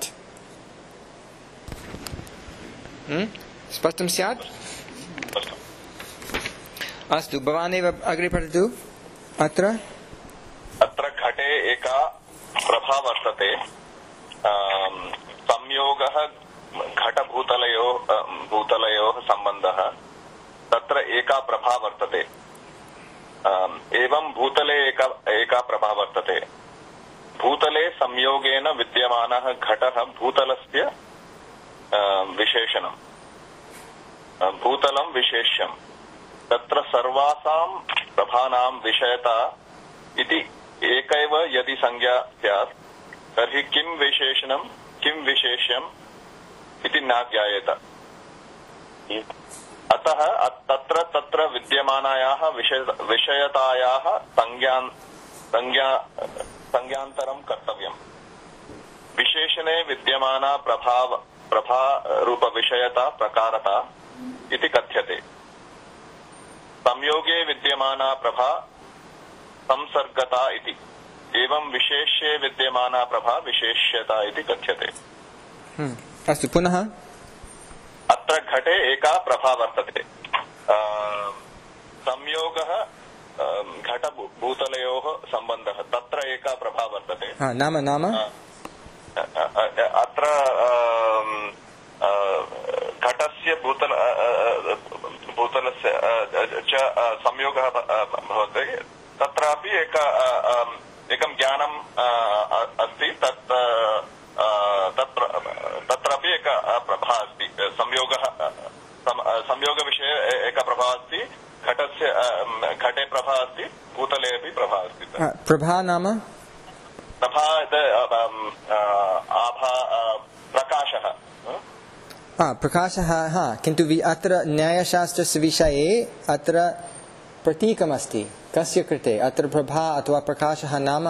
स्पष्टं स्यात्? अस्तु, भवानेव अग्रे पठतु। अत्र
अत्र घटे एका प्रभा वर्तते। संयोगः घटभूतलयोः भूतलयोः सम्बन्धः, तत्र एका प्रभा वर्तते। एवं भूतले एका एका प्रभा वर्तते। भूतले संयोगेन विद्यमानः घटः भूतलस्य विशेषणम्, भूतलं विशेष्यम्। तत्र सर्वासां प्रभानां विषयता इति एकैव यदि संज्ञा स्यात् तर्हि किं विशेषणं किं विशेष्यम् इति न ज्ञायेत। अतः तत्र तत्र विद्यमानायाः विषयतायाः संज्ञा संज्ञा संज्ञान्तरं कर्तव्यम्। विशेषणे विद्यमाना प्रभाव प्रभा रूप विषयता प्रकारता इति कथ्यते। संयोगे विद्यमाना प्रभा संसर्गता इति, एवं विशेष्ये विद्यमाना प्रभा विशेष्यता इति कथ्यते।
अस्तु, पुनः
अत्र घटे एका प्रभा वर्तते। संयोगः घटभूतलयोः सम्बन्धः, तत्र एका प्रभा वर्तते।
नाम नाम
अत्र घटस्य भूतल भूतलस्य च संयोगः भवति। तत्रापि एक एकं ज्ञानम् अस्ति। तत् तत्रापि एक प्रभा अस्ति। संयोगः संयोगविषये एका प्रभा अस्ति। घटस्य घटे प्रभा अस्ति, भूतले अपि प्रभा अस्ति।
प्रभा नाम
प्रभा आभा प्रकाशः।
प्रकाशः, हा। किन्तु अत्र न्यायशास्त्रस्य विषये अत्र प्रतीकमस्ति। कस्य कृते? अत्र प्रभा अथवा प्रकाशः नाम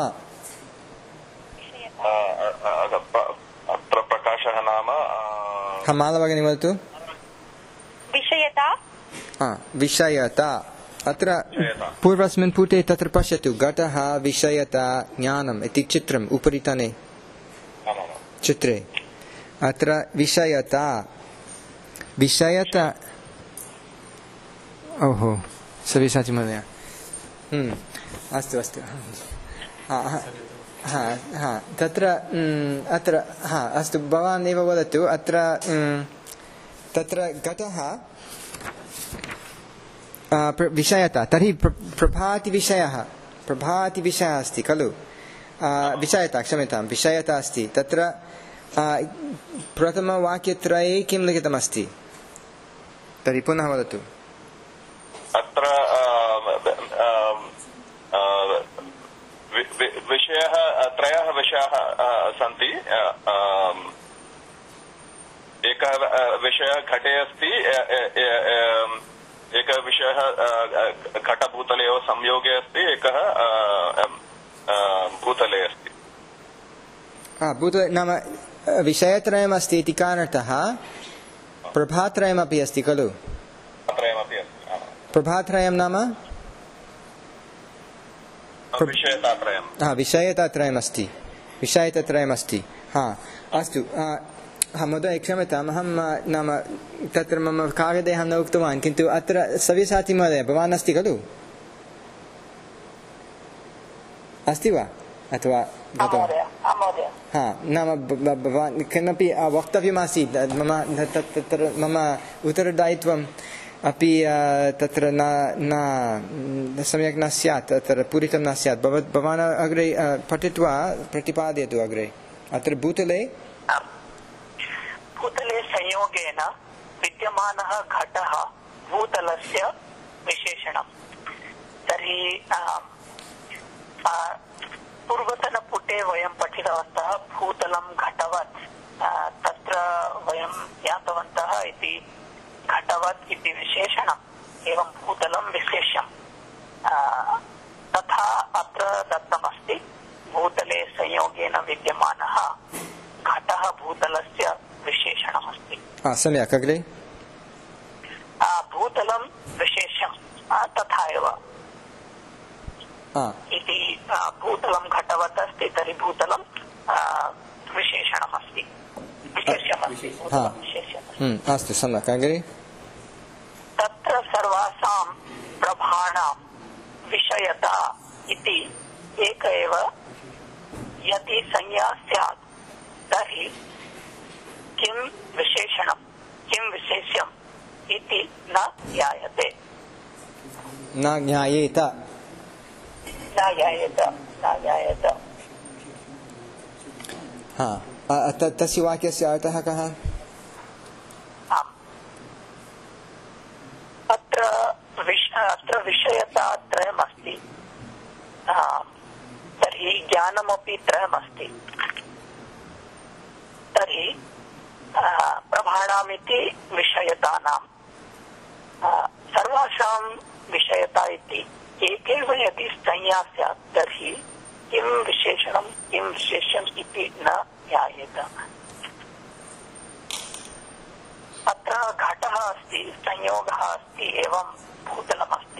अत्र प्रकाशः नाम
मालभगिनी वदतु।
विषयता।
विषयता। अत्र पूर्वस्मिन् पुटे तत्र पश्यतु, घटः विषयता ज्ञानम् इति चित्रम् उपरितने चित्रे। अत्र विषयता विषयता ओहो सविसाचि महोदय। अस्तु अस्तु। हा हा तत्र अत्र हा अस्तु, भवान् एव वदतु। अत्र तत्र घटः विषयता, तर्हि प्रभाति विषयः प्रभाति विषयः अस्ति खलु। विषयता, क्षम्यतां, विषयता अस्ति। तत्र प्रथमवाक्यत्रये किं लिखितमस्ति? तर्हि पुनः वदतु।
अत्र विषयः त्रयः विषयाः सन्ति। एकः विषयः घटे अस्ति, एकः विषयः घटभूतलयोः संयोगे अस्ति, एकः भूतले अस्ति।
भूतले नाम विषयत्रयम् अस्ति इति कारणतः प्रभात्रयमपि अस्ति खलु? प्रभात्रयं नाम विषयतात्रयमस्ति, विषयतात्रयमस्ति। हा अस्तु महोदय क्षम्यताम्, अहं नाम तत्र मम कागदे अहं न उक्तवान्, किन्तु अत्र सव्यसाची महोदय भवान् अस्ति खलु? अस्ति वा अथवा हा नाम भवान् किमपि वक्तव्यमासीत्, मम तत्र मम उत्तरदायित्वम् अपि तत्र न न सम्यक् न स्यात्, तत्र पूरितं न स्यात्। भवान् अग्रे पठित्वा प्रतिपादयतु अग्रे। अत्र भूतले
भूतले संयोगेन विद्यमानः घटः भूतलस्य विशेषणम्। तर्हि पूर्वतनपुटे वयं पठितवन्तः भूतलं घटवत्, तत्र वयं ज्ञातवन्तः इति घटवत् इति विशेषणम्, एवं भूतलं विशेष्यम्। तथा अत्र दत्तमस्ति भूतले संयोगेन विद्यमानः घटः भूतलस्य विशेषणमस्ति।
सम्यक् अग्रे।
भूतलं विशेष्यं तथा एव इति भूतलं घटवत् अस्ति, तर्हि भूतलं विशेषणमस्ति, विशेष्यमस्ति।
अस्तु सम्यक् अग्रे।
तत्र सर्वासां प्रभाणां विषयता इति एक एव यदि संज्ञा स्यात् तर्हि किं विशेषणं किं विशेष्यम् इति न ज्ञायते,
न ज्ञायेत
न ज्ञायेत न ज्ञायेत।
हा तस्य वाक्यस्य अर्थः कः?
अत्र अत्र विषयता त्रयमस्ति, तर्हि ज्ञानमपि त्रयमस्ति। तर्हि प्रभाणामिति विषयतानां सर्वासां विषयता इति एकेव यदि संज्ञा स्यात् तर्हि किं विशेषणं किं विशेष्यम् इति न ज्ञायेत। अत्र घटः अस्ति, संयोगः अस्ति, एवं भूतलमस्ति,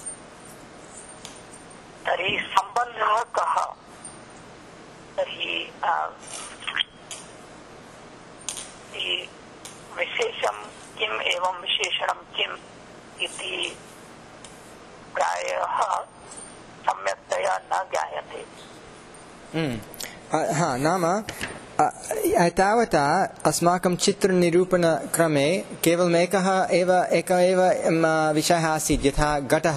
तर्हि सम्बन्धः कः? तर्हि विशेषं किम् एवं विशेषणं किम् इति प्रायः सम्यक्तया न ज्ञायते।
हा नाम तावता अस्माकं चित्रनिरूपणक्रमे केवलम् एकः एव एकः एव विषयः आसीत्, यथा घटः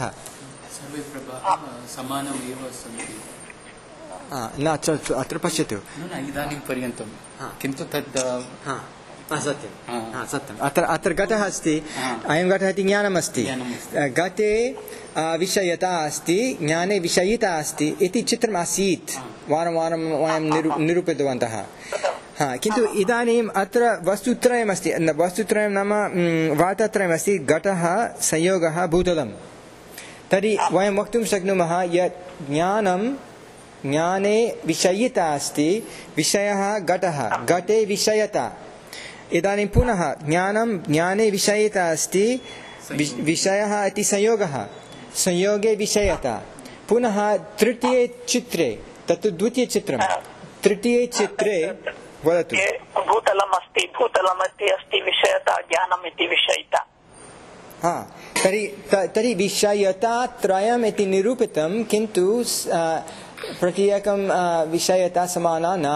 न अत्र पश्यतु
इदानीं पर्यन्तं, किन्तु तद्
सत्यं सत्यम् अत्र अत्र घटः अस्ति, अयं घटः इति ज्ञानमस्ति, घटे विषयता अस्ति, ज्ञाने विषयिता अस्ति इति चित्रम् आसीत्, वारं वारं वयं निरू निरूपितवन्तः। हा किन्तु इदानीम् अत्र वस्तुत्रयमस्ति, वस्तुत्रयं नाम वार्तात्रयमस्ति, घटः संयोगः भूतलं। तर्हि वयं वक्तुं शक्नुमः यत् ज्ञानं ज्ञाने विषयिता अस्ति, विषयः घटः, घटे विषयता। इदानीं पुनः ज्ञानं ज्ञाने विषयिता अस्ति, विषयः इति संयोगः, संयोगे विषयता। पुनः तृतीये चित्रे, तत्तु द्वितीयचित्रं, तृतीये चित्रे वदतु।
भूतलम् अस्ति, भूतलमस्ति अस्ति विषयता, ज्ञानम् इति विषयिता।
हा तर्हि तर्हि विषयता त्रयम् इति निरूपितं, किन्तु प्रत्येकं विषयता समाना न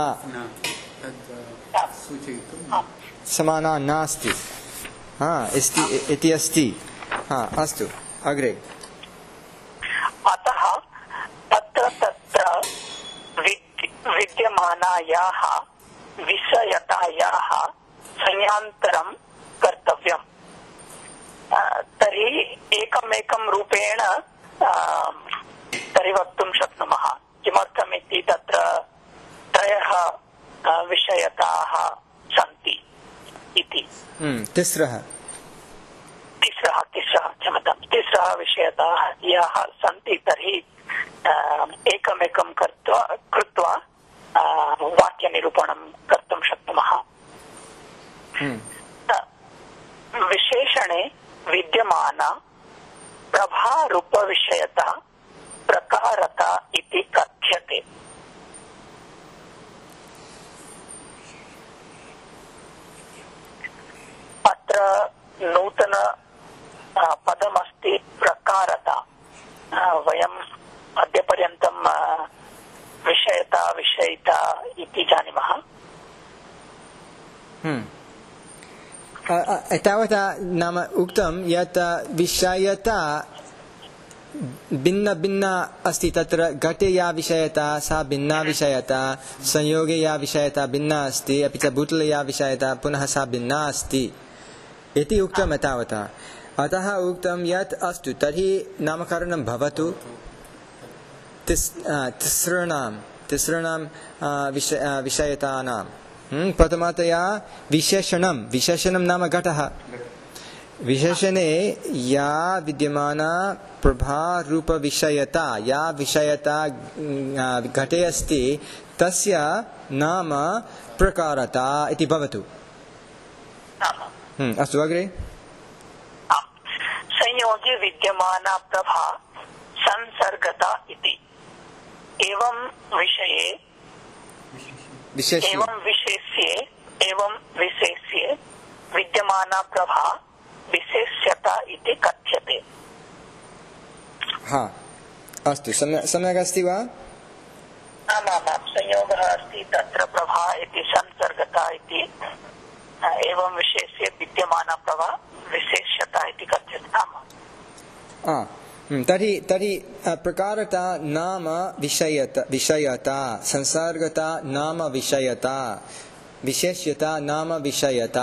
समाना नास्ति, हा इति अस्ति। हा अस्तु अग्रे।
अतः तत्र तत्र विद्यमानायाः विषयतायाः संज्ञान्तरं कर्तव्यम्। तर्हि एकमेकं रूपेण तर्हि वक्तुं शक्नुमः। किमर्थमिति तत्र त्रयः विषयताः सन्ति इति
तिस्रः
तिस्रः तिस्रः क्षमतां तिस्रः विषयताः याः सन्ति तर्हि एकमेकं कृत्वा कृत्वा वाक्यनिरूपणं कर्तुं शक्नुमः। विशेषणे विद्यमान प्रभारूपविषयता प्रकारता इति कथ्यते। अत्र नूतन पदमस्ति प्रकारता। वयम् अद्यपर्यन्तं विषयता विषयिता इति जानीमः।
तावता नाम उक्तं यत् विषयता भिन्न भिन्न अस्ति। तत्र घटे या विषयता सा भिन्ना विषयता, संयोगे या विषयता भिन्ना अस्ति, अपि च भूतले या विषयता पुनः सा भिन्ना अस्ति इति उक्तं तावता। अतः उक्तं यत् अस्तु तर्हि नामकरणं भवतु तिसृणां तिसृणां विषयतानां। प्रथमतया विशेषणं विशेषणं नाम घटः। विशेषणे या विद्यमाना प्रभारूपविषयता या विषयता घटे अस्ति तस्य नाम प्रकारता इति भवतु। अस्तु अग्रे।
संयोगे विद्यमाना प्रभा संसर्गता इति। एवं विषये एवं विशेष्ये एवं विशेष्ये विद्यमाना प्रभा विशेष्यता इति कथ्यते।
हाँ अस्तु सम्यक् सम्यक् अस्ति वा?
आमामां संयोगः अस्ति तत्र प्रभा इति संसर्गता इति। एवं विशेष्ये विद्यमाना प्रभा विशेष्यता इति कथ्यते।
तर्हि तर्हि प्रकारता नाम विषयता विषयता, संसर्गता नाम विषयता, विशेष्यता नाम विषयता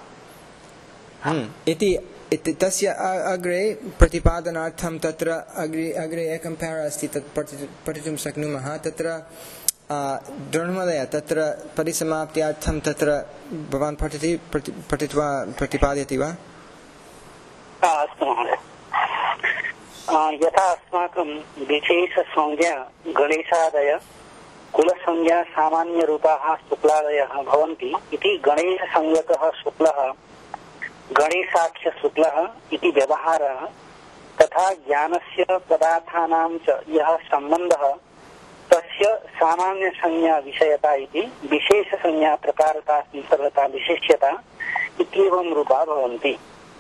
इति तस्य अग्रे प्रतिपादनार्थं तत्र अग्रे अग्रे एकं पैरा अस्ति तत् पठितुं शक्नुमः। तत्र द्रोणमहोदय तत्र परिसमाप्त्यार्थं तत्र भवान् पठति पठित्वा प्रतिपादयति वा?
अस्तु महोदय। यथा अस्माकं विशेषसंज्ञा गणेशादय कुलसंज्ञा सामान्यरूपाः शुक्लादयः भवन्ति इति गणेशसंज्ञकः शुक्लः गणेशाख्यशुक्लः इति व्यवहारः तथा ज्ञानस्य पदार्थानां च यः सम्बन्धः तस्य सामान्यसंज्ञा विषयता इति विशेषसंज्ञा प्रकारता संसर्गता विशेष्यता इत्येवं रूपा भवन्ति।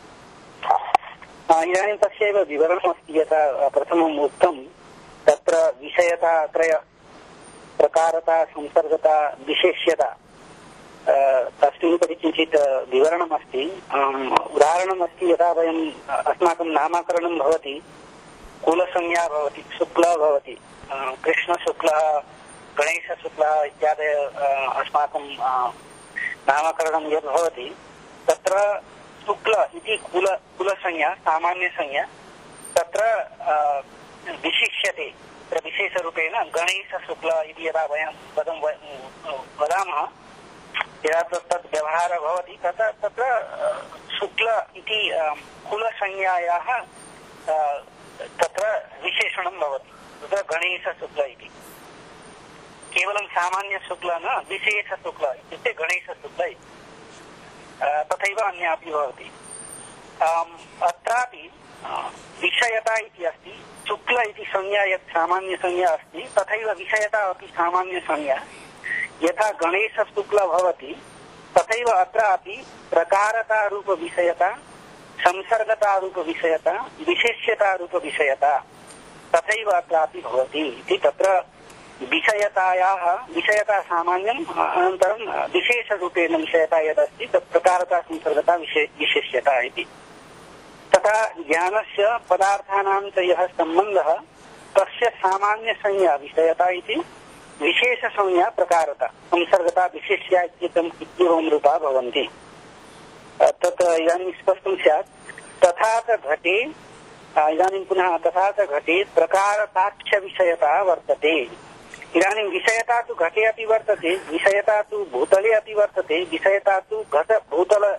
इदानीं तस्यैव विवरणमस्ति। यथा प्रथमम् उक्तं तत्र विषयता त्रय प्रकारता संसर्गता विशेष्यता तस्मिन् उपरि किञ्चित् विवरणमस्ति। उदाहरणमस्ति यथा वयम् अस्माकं नामकरणं भवति कुलसंज्ञा भवति शुक्लः भवति कृष्णशुक्लः गणेशशुक्लः इत्यादि अस्माकं नामकरणं यद् भवति तत्र शुक्ल इति कुल कुलसंज्ञा सामान्यसंज्ञा तत्र विशिष्यते। तत्र विशेषरूपेण गणेशशुक्ल इति यदा वयं पदं वदामः यदा तत् व्यवहारः भवति तत्र तत्र शुक्ल इति कुलसंज्ञायाः तत्र विशेषणं भवति। तत्र गणेशशुक्ल इति केवलं सामान्यशुक्ल न विशेषशुक्ल इत्युक्ते गणेशशुक्ल इति। तथैव अन्यापि भवति। अत्रापि विषयता इति अस्ति। शुक्ल इति संज्ञा यत् सामान्यसंज्ञा अस्ति तथैव विषयता अपि सामान्यसंज्ञा। यथा गणेशशुक्ल भवति तथैव अत्रापि प्रकारतारूपविषयता संसर्गतारूपविषयता विशेष्यतारूपविषयता तथैव अत्रापि भवति इति। तत्र विषयतायाः विषयता सामान्यम् अनन्तरं विशेषरूपेण विषयता यदस्ति तत् प्रकारता संसर्गता विशेष्यता इति। तथा ज्ञानस्य पदार्थानां च यः सम्बन्धः तस्य सामान्यसंज्ञा विषयता इति विशेषसंज्ञा प्रकारता संसर्गता विशेष्या इत्येवं रूपा भवन्ति। तत् इदानीं स्पष्टं स्यात्। तथा च घटे इदानीं पुनः तथा च घटे प्रकारताख्यविषयता वर्तते। इदानीं विषयता तु घटे अपि वर्तते, विषयता तु भूतले अपि वर्तते, विषयता तु घट भूतल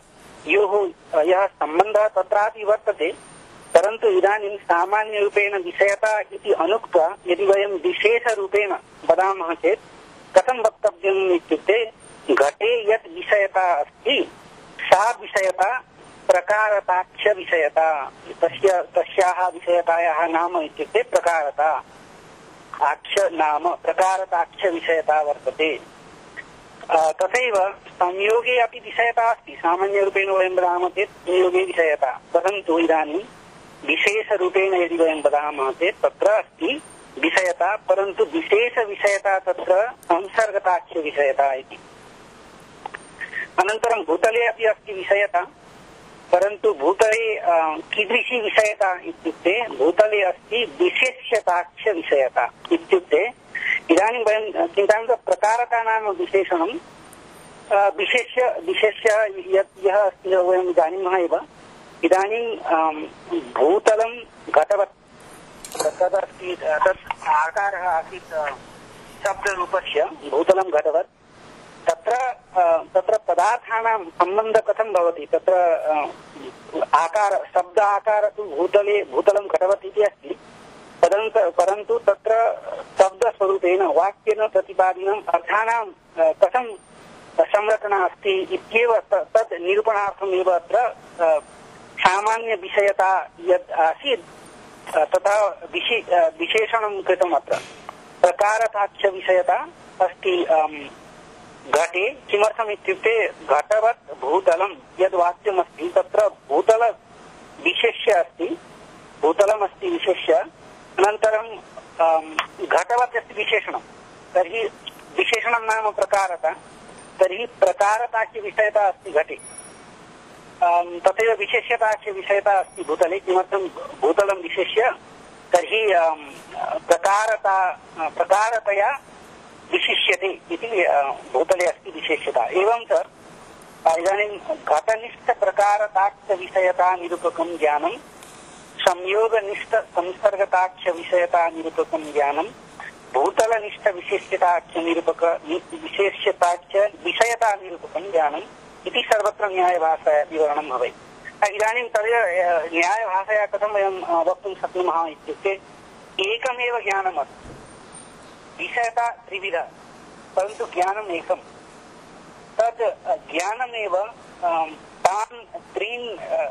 योः यः सम्बन्धः तत्रापि वर्तते, परन्तु इदानीं सामान्यरूपेण विषयता इति अनुक्त्वा यदि वयं विशेषरूपेण वदामः चेत् कथं वक्तव्यम् इत्युक्ते घटे यत् विषयता अस्ति सा विषयता प्रकारताक्ष विषयता, तस्य तस्याः विषयतायाः नाम इत्युक्ते प्रकारता, आक्ष नाम प्रकारताक्ष विषयता वर्तते। तथैव संयोगे अपि विषयता अस्ति, सामान्यरूपेण वयं वदामः चेत् संयोगे विषयता, परन्तु इदानीं विशेषरूपेण यदि वयं वदामः चेत् तत्र अस्ति विषयता, परन्तु विशेषविषयता तत्र संसर्गताक्ष विषयता इति। अनन्तरं भूतले अपि अस्ति विषयता, परन्तु भूतले कीदृशी विषयता इत्युक्ते भूतले अस्ति विशेष्यताक्ष विषयता इत्युक्ते इदानीं वयं चिन्तयामः प्रकारता नाम विशेषणं, विशेष्य विशेष्य यः अस्ति वयं जानीमः एव। इदानीं भूतलं घटवत् तदस्ति, तत् आकारः आसीत् शब्दरूपस्य भूतलं घटवत्, तत्र तत्र पदार्थानां सम्बन्धः कथं भवति, तत्र आकार शब्द आकार तु भूतले भूतलं घटवत् इति अस्ति, परन्तु परन्तु तत्र शब्दस्वरूपेण वाक्येन प्रतिपादितम् अर्थानां कथं संरचना अस्ति इत्येव तद् निरूपणार्थमेव अत्र सामान्य विषयता यत् आसीत् तथा विशेषणं कृतम्। अत्र प्रकारताक्ष विषयता अस्ति घटे। किमर्थम् इत्युक्ते घटवत् भूतलं यद् वाक्यमस्ति तत्र भूतल विशेष्य अस्ति, भूतलमस्ति विशेष्य, अनन्तरं घटवत् अस्ति विशेषणं, तर्हि विशेषणं नाम प्रकारता, तर्हि प्रकारताक्ष विषयता अस्ति घटे। तथैव विशेष्यताक्ष विषयता अस्ति भूतले। किमर्थं भूतलं विशेष्य, तर्हि प्रकारता प्रकारतया विशिष्यते इति भूतले अस्ति विशेष्यता। एवं च इदानीं घटनिष्ठ प्रकारताक्ष विषयता निरूपकं ज्ञानं, संयोगनिष्ठ संसर्गताक्ष विषयता निरूपकं ज्ञानं, भूतलनिष्ठ विशेष्यताक्ष निरूपक विशेष्यताक्ष विषयता निरूपकं ज्ञानम् इति सर्वत्र न्यायभाषया विवरणं भवेत्। इदानीं तदेव न्यायभाषया कथं वयं वक्तुं शक्नुमः इत्युक्ते एकमेव ज्ञानमस्ति, विषयता त्रिविध, परन्तु ज्ञानम् एकं। तद् ज्ञानमेव तान् त्रीन्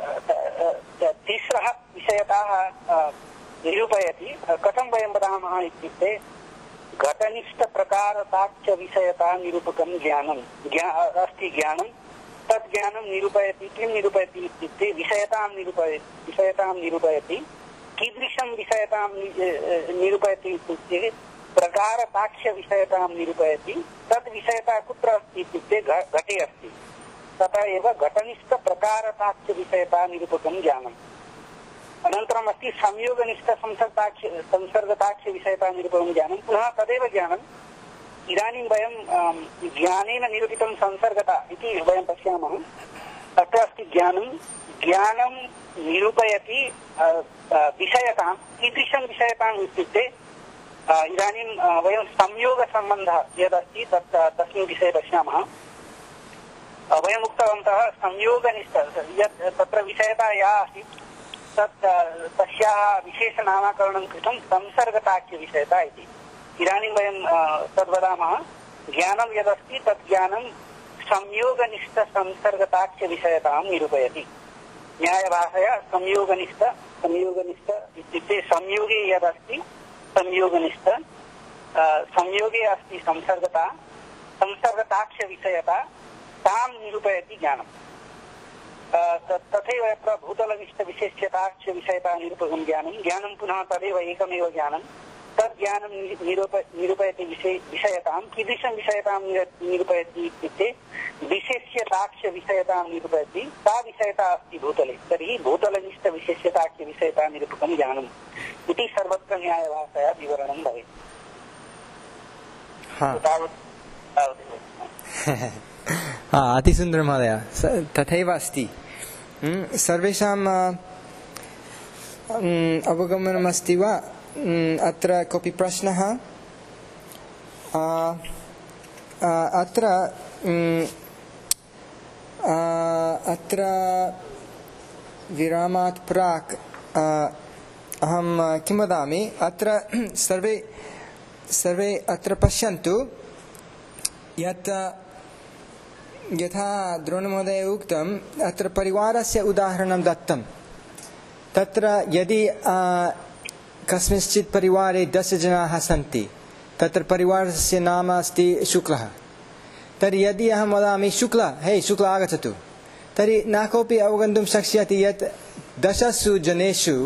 तिस्रः विषयताः निरूपयति। कथं वयं वदामः इत्युक्ते घटनिष्ठ प्रकारताक्ष विषयता निरूपकं ज्ञानम् अस्ति ज्ञानं, तद् ज्ञानं निरूपयति। किं निरूपयति इत्युक्ते विषयतां निरूपयति, विषयतां निरूपयति। कीदृशं विषयतां निरूपयति इत्युक्ते प्रकारताक्ष विषयतां निरूपयति। तद् विषयता कुत्र अस्ति इत्युक्ते घटे अस्ति, तथा एव घटनिष्ठ प्रकारताक्ष विषयता निरूपकं ज्ञानम्। अनन्तरम् अस्ति संयोगनिष्ठ संसर्गताक्ष संसर्गताक्ष विषयता निरूपकं ज्ञानं, पुनः तदेव ज्ञानम्। इदानीं वयं ज्ञानेन निरूपितं संसर्गता इति वयं पश्यामः। अत्र अस्ति ज्ञानं, ज्ञानं निरूपयति विषयतां। कीदृशं विषयताम् इत्युक्ते इदानीं वयं संयोगसम्बन्धः यदस्ति तत् तस्मिन् विषये पश्यामः। वयम् उक्तवन्तः संयोगनिष्ठ यत् तत्र विषयता या आसीत् तत् तस्याः विशेषनामकरणं कृतं संसर्गताक्ष विषयता इति। इदानीं वयं तद्वदामः ज्ञानं यदस्ति तत् ज्ञानं संयोगनिष्ठ संसर्गताक्ष विषयतां निरूपयति। न्यायभाषया संयोगनिष्ठ संयोगनिष्ठ इत्युक्ते संयोगे यदस्ति संयोगनिष्ठ, संयोगे अस्ति संसर्गता, संसर्गताक्ष विषयता तां निरूपयति ज्ञानम्। तथैव यत्र भूतलनिष्ठ विशेष्यताक्ष विषयता निरूपकं ज्ञानं, ज्ञानं पुनः तदेव एकमेव ज्ञानं। तद् ज्ञानं निरूप निरूपयति विषयतां। कीदृशं विषयतां निरूपयति इत्युक्ते विशेष्यताक्ष विषयतां निरूपयति। सा विषयता अस्ति भूतले, तर्हि भूतलनिष्ठ विशेष्यताक्ष विषयता निरूपकं ज्ञानम् इति सर्वत्र न्यायभाषया विवरणं भवेत्।
अतिसुन्दरं महोदय, तथैव अस्ति। सर्वेषाम् अवगमनमस्ति वा? अत्र कोऽपि प्रश्नः? अत्र अत्र विरामात् प्राक् अहं किं वदामि, अत्र सर्वे सर्वे अत्र पश्यन्तु यत् यथा द्रोणमहोदय उक्तम्, अत्र परिवारस्य उदाहरणं दत्तं। तत्र यदि कस्मिंश्चित् परिवारे दश जनाः सन्ति, तत्र परिवारस्य नाम अस्ति शुक्लः, तर्हि यदि अहं वदामि शुक्ल, हे शुक्ल आगच्छतु, तर्हि न कोऽपि अवगन्तुं शक्ष्यति यत् दशसु जनेषु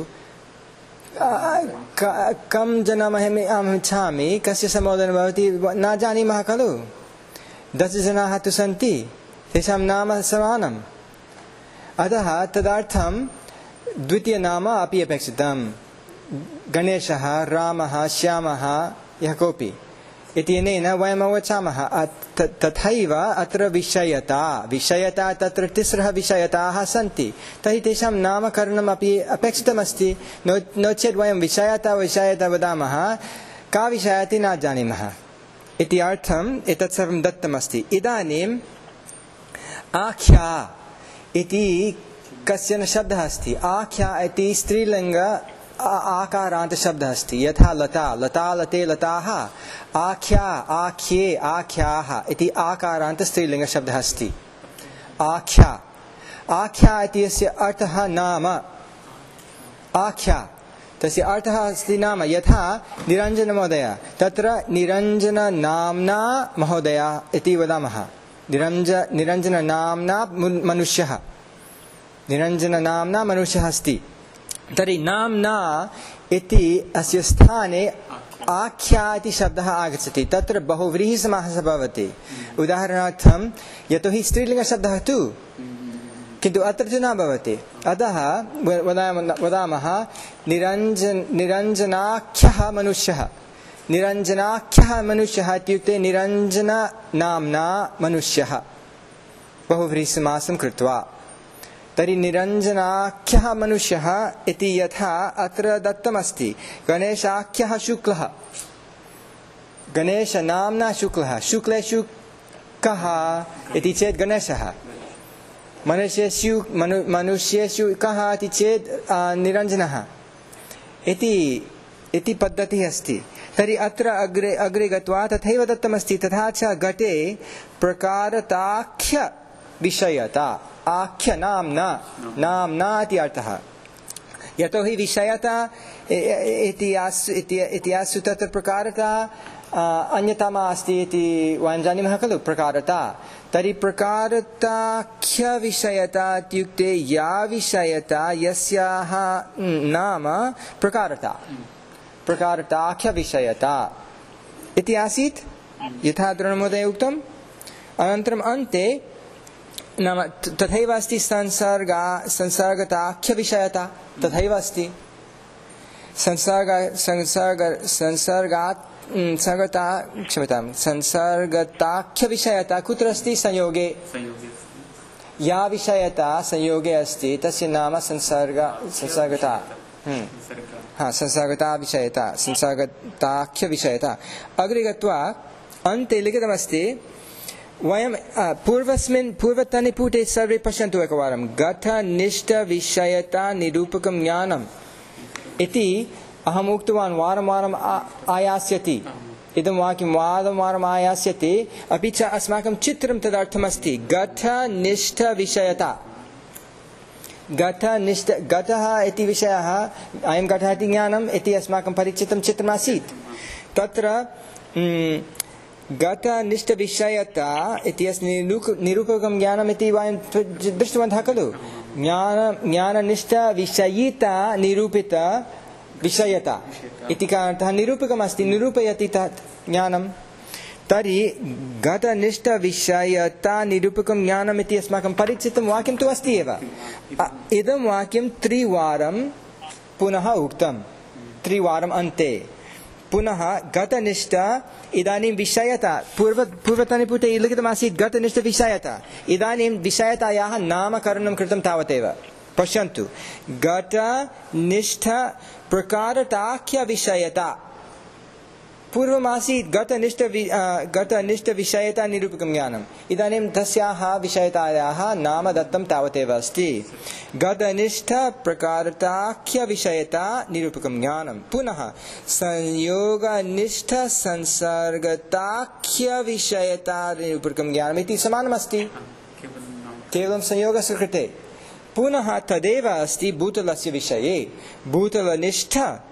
कं जनमहम् अहम् इच्छामि, कस्य सम्बोधनं भवति न जानीमः खलु। दशजनाः तु सन्ति, तेषां नाम समानम्, अतः तदर्थं द्वितीयनाम अपि अपेक्षितं। गणेशः, रामः, श्यामः, यः कोऽपि इत्यनेन वयम् अवगच्छामः। तथैव अत्र विषयता विषयता तत्र तिस्रः विषयताः सन्ति, तर्हि तेषां नामकरणम् अपि अपेक्षितमस्ति। नो नो चेत् वयं विषयता विषयता वदामः, का विषयति न जानीमः इति अर्थम् एतत् सर्वं दत्तमस्ति। इदानीम् आख्या इति कश्चन शब्दः अस्ति। आख्या इति स्त्रीलिङ्ग आकारान्त शब्दः अस्ति, यथा लता, लता लते लताः, आख्या आख्ये आख्याः इति आकारान्त स्त्रीलिङ्ग शब्दः अस्ति। आख्या आख्या इति यस्य अर्थः नाम, आख्या तस्य अर्थः अस्ति नाम। यथा निरञ्जनमहोदय, तत्र निरञ्जननाम्ना महोदय इति वदामः। निरञ्ज निरञ्जननाम्ना मनुष्यः, निरञ्जननाम्ना मनुष्यः अस्ति। तर्हि नाम्ना इति अस्य स्थाने आख्या इति शब्दः आगच्छति। तत्र बहुव्रीहिसमासः भवति। उदाहरणार्थं, यतोहि स्त्रीलिङ्गशब्दः तु, किन्तु अत्र तु न भवति, अतः वदामः निरञ्जन निरञ्जनाख्यः मनुष्यः। निरञ्जनाख्यः मनुष्यः इत्युक्ते निरञ्जननाम्ना मनुष्यः, बहुव्रीहिसमासं कृत्वा। तर्हि निरञ्जनाख्यः मनुष्यः इति यथा अत्र दत्तमस्ति। गणेशाख्यः शुक्लः, गणेशनाम्ना शुक्लः, शुक्लेषु कः इति चेत् गणेशः, मनुष्येषु मनु मनुष्येषु कः इति चेत् निरञ्जनः इति इति पद्धतिः अस्ति। तर्हि अत्र अग्रे अग्रे गत्वा तथैव दत्तमस्ति। तथा च घटे प्रकारताख्य विषयता, आख्य नाम्ना, नाम्ना इति अर्थः। यतोहि विषयता इतिहासु तत्र प्रकारता अन्यतमा अस्ति इति वयं जानीमः खलु, प्रकारता। तर्हि प्रकारताख्य विषयता इत्युक्ते या विषयता यस्याः नाम प्रकारता, प्रकारताख्य विषयता इति आसीत्, यथा द्रोणमहोदय उक्तम्। अनन्तरम् अन्ते नाम तथैव अस्ति संसर्गा संसर्गताख्य विषयता, तथैव अस्ति। संसर्ग संसर्ग संसर्गात् संसर्गता क्षम्यतां संसर्गताख्य विषयता कुत्र अस्ति? संयोगे। या विषयता संयोगे अस्ति तस्य नाम संसर्ग संसर्गता। हाँ, संसर्गता विषयता, संसर्गताख्य विषयता। अग्रे गत्वा अन्ते लिखितमस्ति, वयं पूर्वस्मिन् पूर्वतने पुटे सर्वे पश्यन्तु एकवारं। घटनिष्ठविषयता निरूपकं ज्ञानम् इति अहम् उक्तवान्, वारं वारम् आयास्यति, इदं वाक्यं वारं वारम् आयास्यति। अपि च अस्माकं चित्रं तदर्थमस्ति, घटनिष्ठविषयता। घटनिष्ठ घटः इति विषयः, अयं घटः इति ज्ञानम् इति अस्माकं परिचितं चित्रमासीत्। तत्र घटनिष्ठविषयता इत्यस्य निरूपकं ज्ञानम् इति वयं दृष्टवन्तः खलु। ज्ञान ज्ञाननिष्ठविषयिता निरूपित विषयता इति कारणतः निरूपकमस्ति, निरूपयति तत् ज्ञानं। तर्हि घटनिष्ठविषयता निरूपकं ज्ञानम् इति अस्माकं परिचितं वाक्यं तु अस्ति एव। इदं वाक्यं त्रिवारं पुनः उक्तं, त्रिवारम् अन्ते पुनः घटनिष्ठ। इदानीं विषयता पूर्व पूर्वतने पुटे लिखितमासीत् घटनिष्ठविषयता। इदानीं विषयतायाः नामकरणं कृतं तावदेव। पश्यन्तु, घटनिष्ठ प्रकारताख्य विषयता पूर्वमासीत् घटनिष्ठ घटनिष्ठविषयता निरूपकं ज्ञानम् इदानीं तस्याः विषयतायाः नाम दत्तं तावदेव अस्ति घटनिष्ठ प्रकारताख्यविषयता निरूपकं ज्ञानं पुनः संयोगनिष्ठ संसर्गताख्यविषयता निरूपकं ज्ञानम् इति समानमस्ति केवलं संयोगस्य कृते पुनः तदेव अस्ति भूतलस्य विषये भूतलनिष्ठ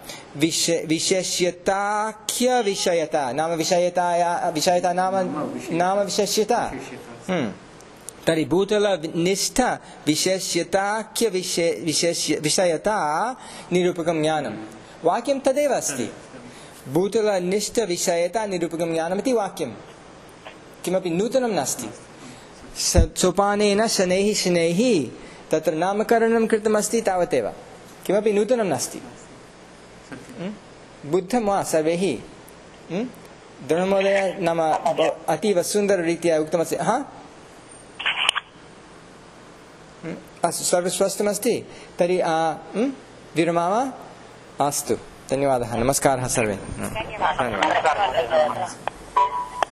विशेष्यताख्य विषयता नाम विषयताया विषयता नाम नाम विशेष्यता तर्हि भूतलनिष्ठ विशेष्यताख्य विषयता निरूपकं ज्ञानं वाक्यं तदेव अस्ति भूतलनिष्ठ विषयता निरूपकं ज्ञानमिति वाक्यं किमपि नूतनं नास्ति सोपानेन शनैः शनैः तत्र नामकरणं कृतमस्ति तावदेव किमपि नूतनं नास्ति बुद्धं वा सर्वैः द्रोणमहोदय नाम अतीव सुन्दररीत्या उक्तमस्ति हा अस्तु सर्वस्वस्थमस्ति तर्हि विरमामः अस्तु धन्यवादः नमस्कारः सर्वे धन्यवादः।